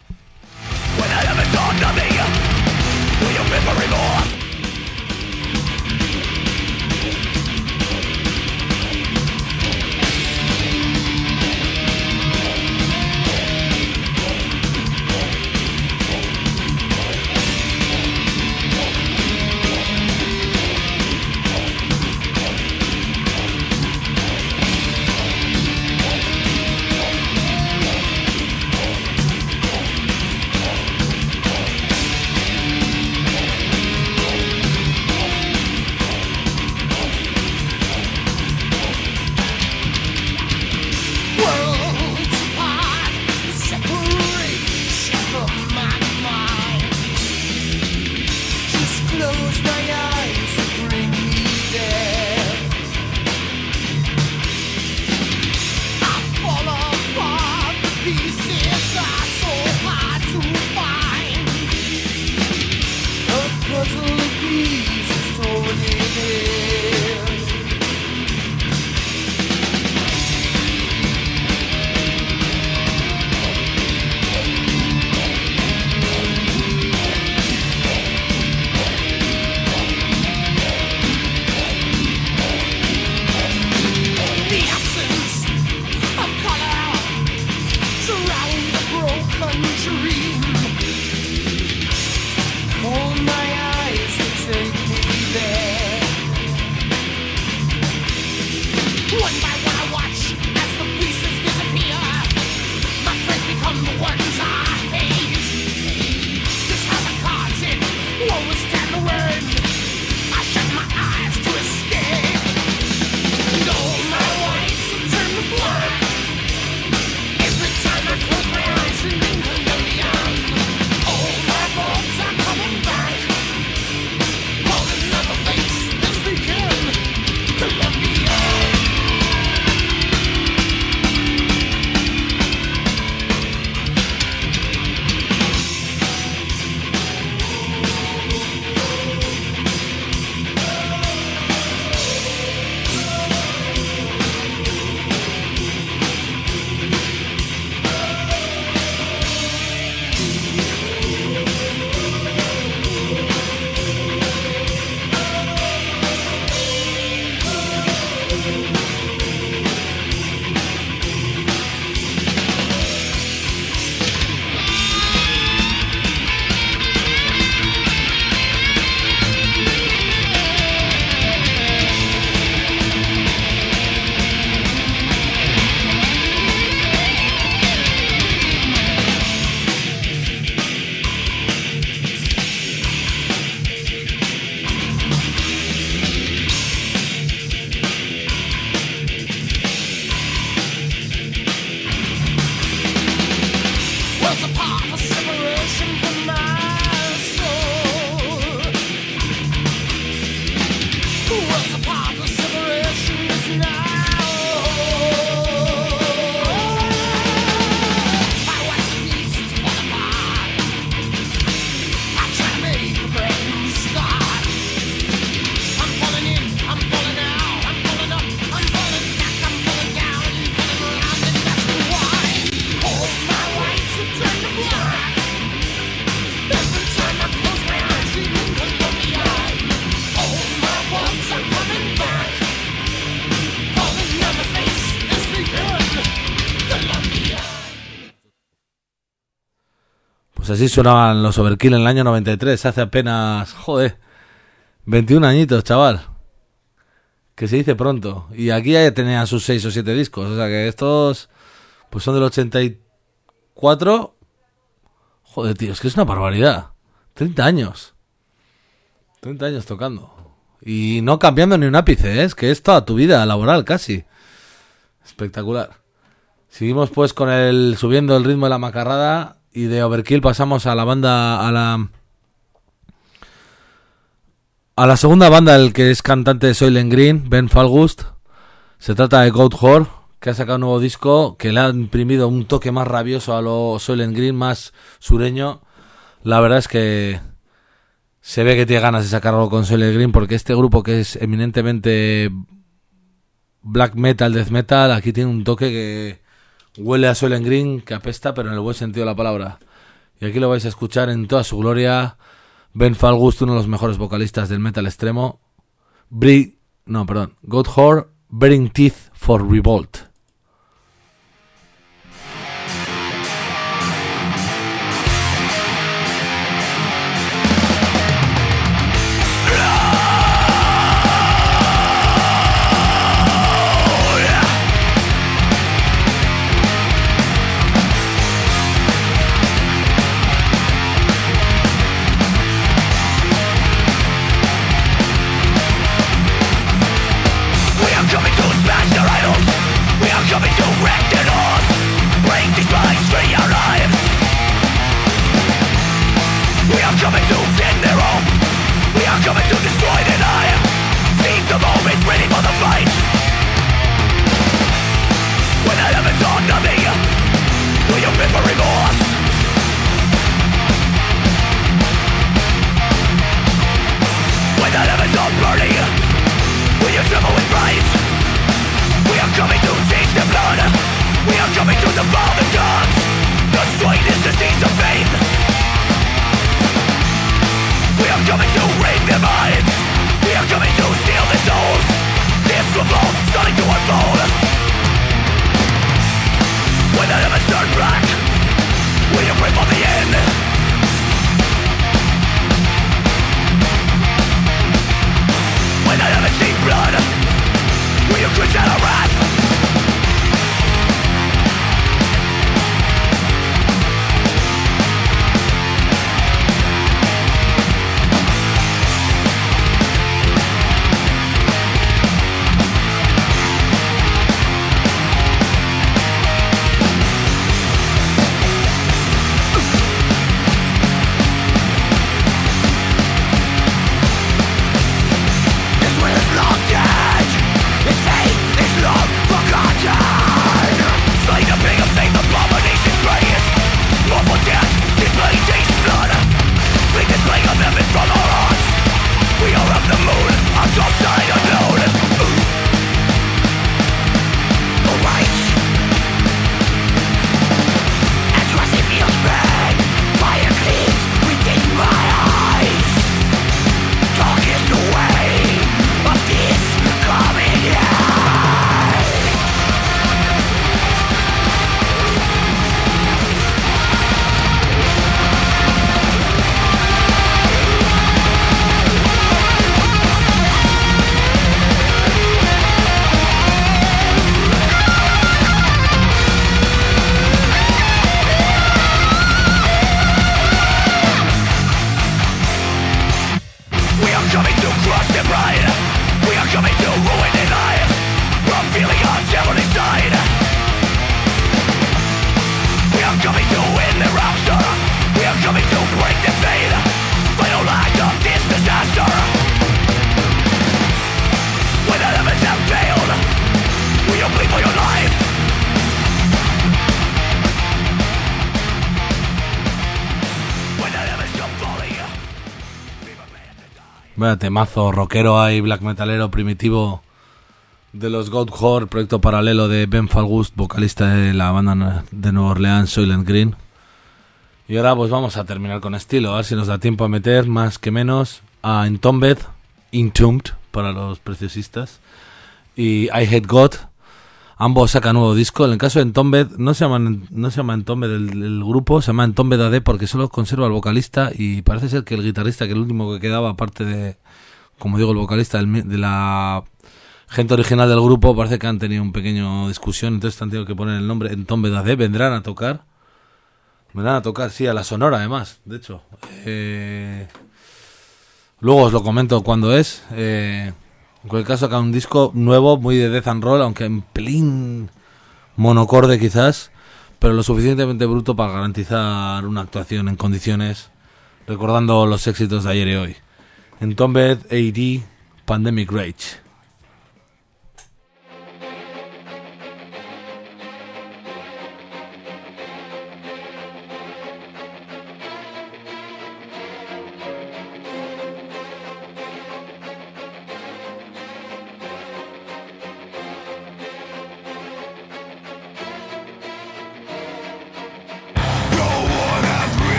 Pues así sonaban los Overkill en el año 93, hace apenas, 21 añitos, chaval. Que se dice pronto. Y aquí ya tenían sus 6 o 7 discos, o sea que estos pues son del 84. Joder, tío, es que es una barbaridad. 30 años. 30 años tocando. Y no cambiando ni un ápice, ¿eh? Es que es toda tu vida laboral casi. Espectacular. Seguimos pues con subiendo el ritmo de la macarrada. Y de Overkill pasamos a la banda, a la segunda banda, el que es cantante de Soylent Green, Ben Falgust. Se trata de Goatwhore, que ha sacado un nuevo disco que le ha imprimido un toque más rabioso a lo Soylent Green, más sureño. La verdad es que se ve que tiene ganas de sacarlo con Soylent Green, porque este grupo que es eminentemente black metal, death metal, aquí tiene un toque que huele a Soylent Green, que apesta, pero en el buen sentido de la palabra. Y aquí lo vais a escuchar en toda su gloria. Ben Falgust, uno de los mejores vocalistas del metal extremo. Goatwhore, Bearing Teeth for Revolt. Vaya temazo rockero ahí, black metalero primitivo de los Goatwhore, proyecto paralelo de Ben Falgust, vocalista de la banda de Nueva Orleans Soylent Green. Y ahora pues vamos a terminar con estilo, a ver si nos da tiempo a meter más que menos a Entombed para los preciosistas, y I Hate God. Ambos sacan nuevo disco. En el caso de Entombed no se llama Entombed el grupo, se llama Entombed AD porque solo conserva el vocalista, y parece ser que el guitarrista, que el último que quedaba aparte de, como digo, el vocalista de la gente original del grupo, parece que han tenido un pequeño discusión, entonces han tenido que poner el nombre Entombed AD. Vendrán a tocar, sí, a la Sonora además, de hecho. Luego os lo comento cuándo es. En cualquier caso, acá un disco nuevo, muy de death and roll, aunque en pelín monocorde quizás, pero lo suficientemente bruto para garantizar una actuación en condiciones, recordando los éxitos de ayer y hoy. Entombed AD, Pandemic Rage.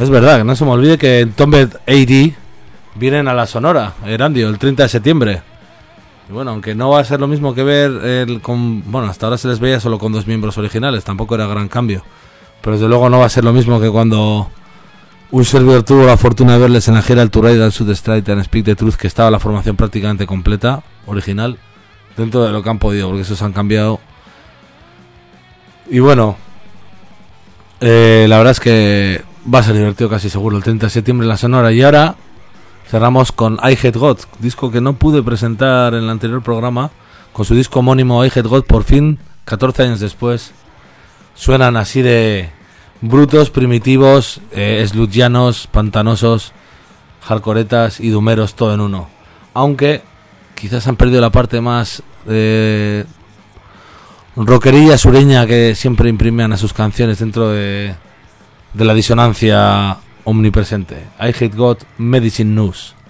Es verdad, que no se me olvide que en Tombed AD vienen a la Sonora, Erandio, el 30 de septiembre. Y bueno, aunque no va a ser lo mismo que ver bueno, hasta ahora se les veía solo con 2 miembros originales, tampoco era gran cambio. Pero desde luego no va a ser lo mismo que cuando un servidor tuvo la fortuna de verles en la gira el To Ride and Shoot Straight and Speak the Truth, que estaba la formación prácticamente completa, original, dentro de lo que han podido, porque esos han cambiado. Y bueno, la verdad es que va a ser divertido casi seguro el 30 de septiembre en la Sonora. Y ahora cerramos con I Hate God, disco que no pude presentar en el anterior programa. Con su disco homónimo I Hate God, por fin, 14 años después, suenan así de brutos, primitivos, sludgianos, pantanosos, hardcoretas y dumeros, todo en uno. Aunque quizás han perdido la parte más rockerilla sureña que siempre imprimían a sus canciones dentro de la disonancia omnipresente. I Hate God, Medicine News.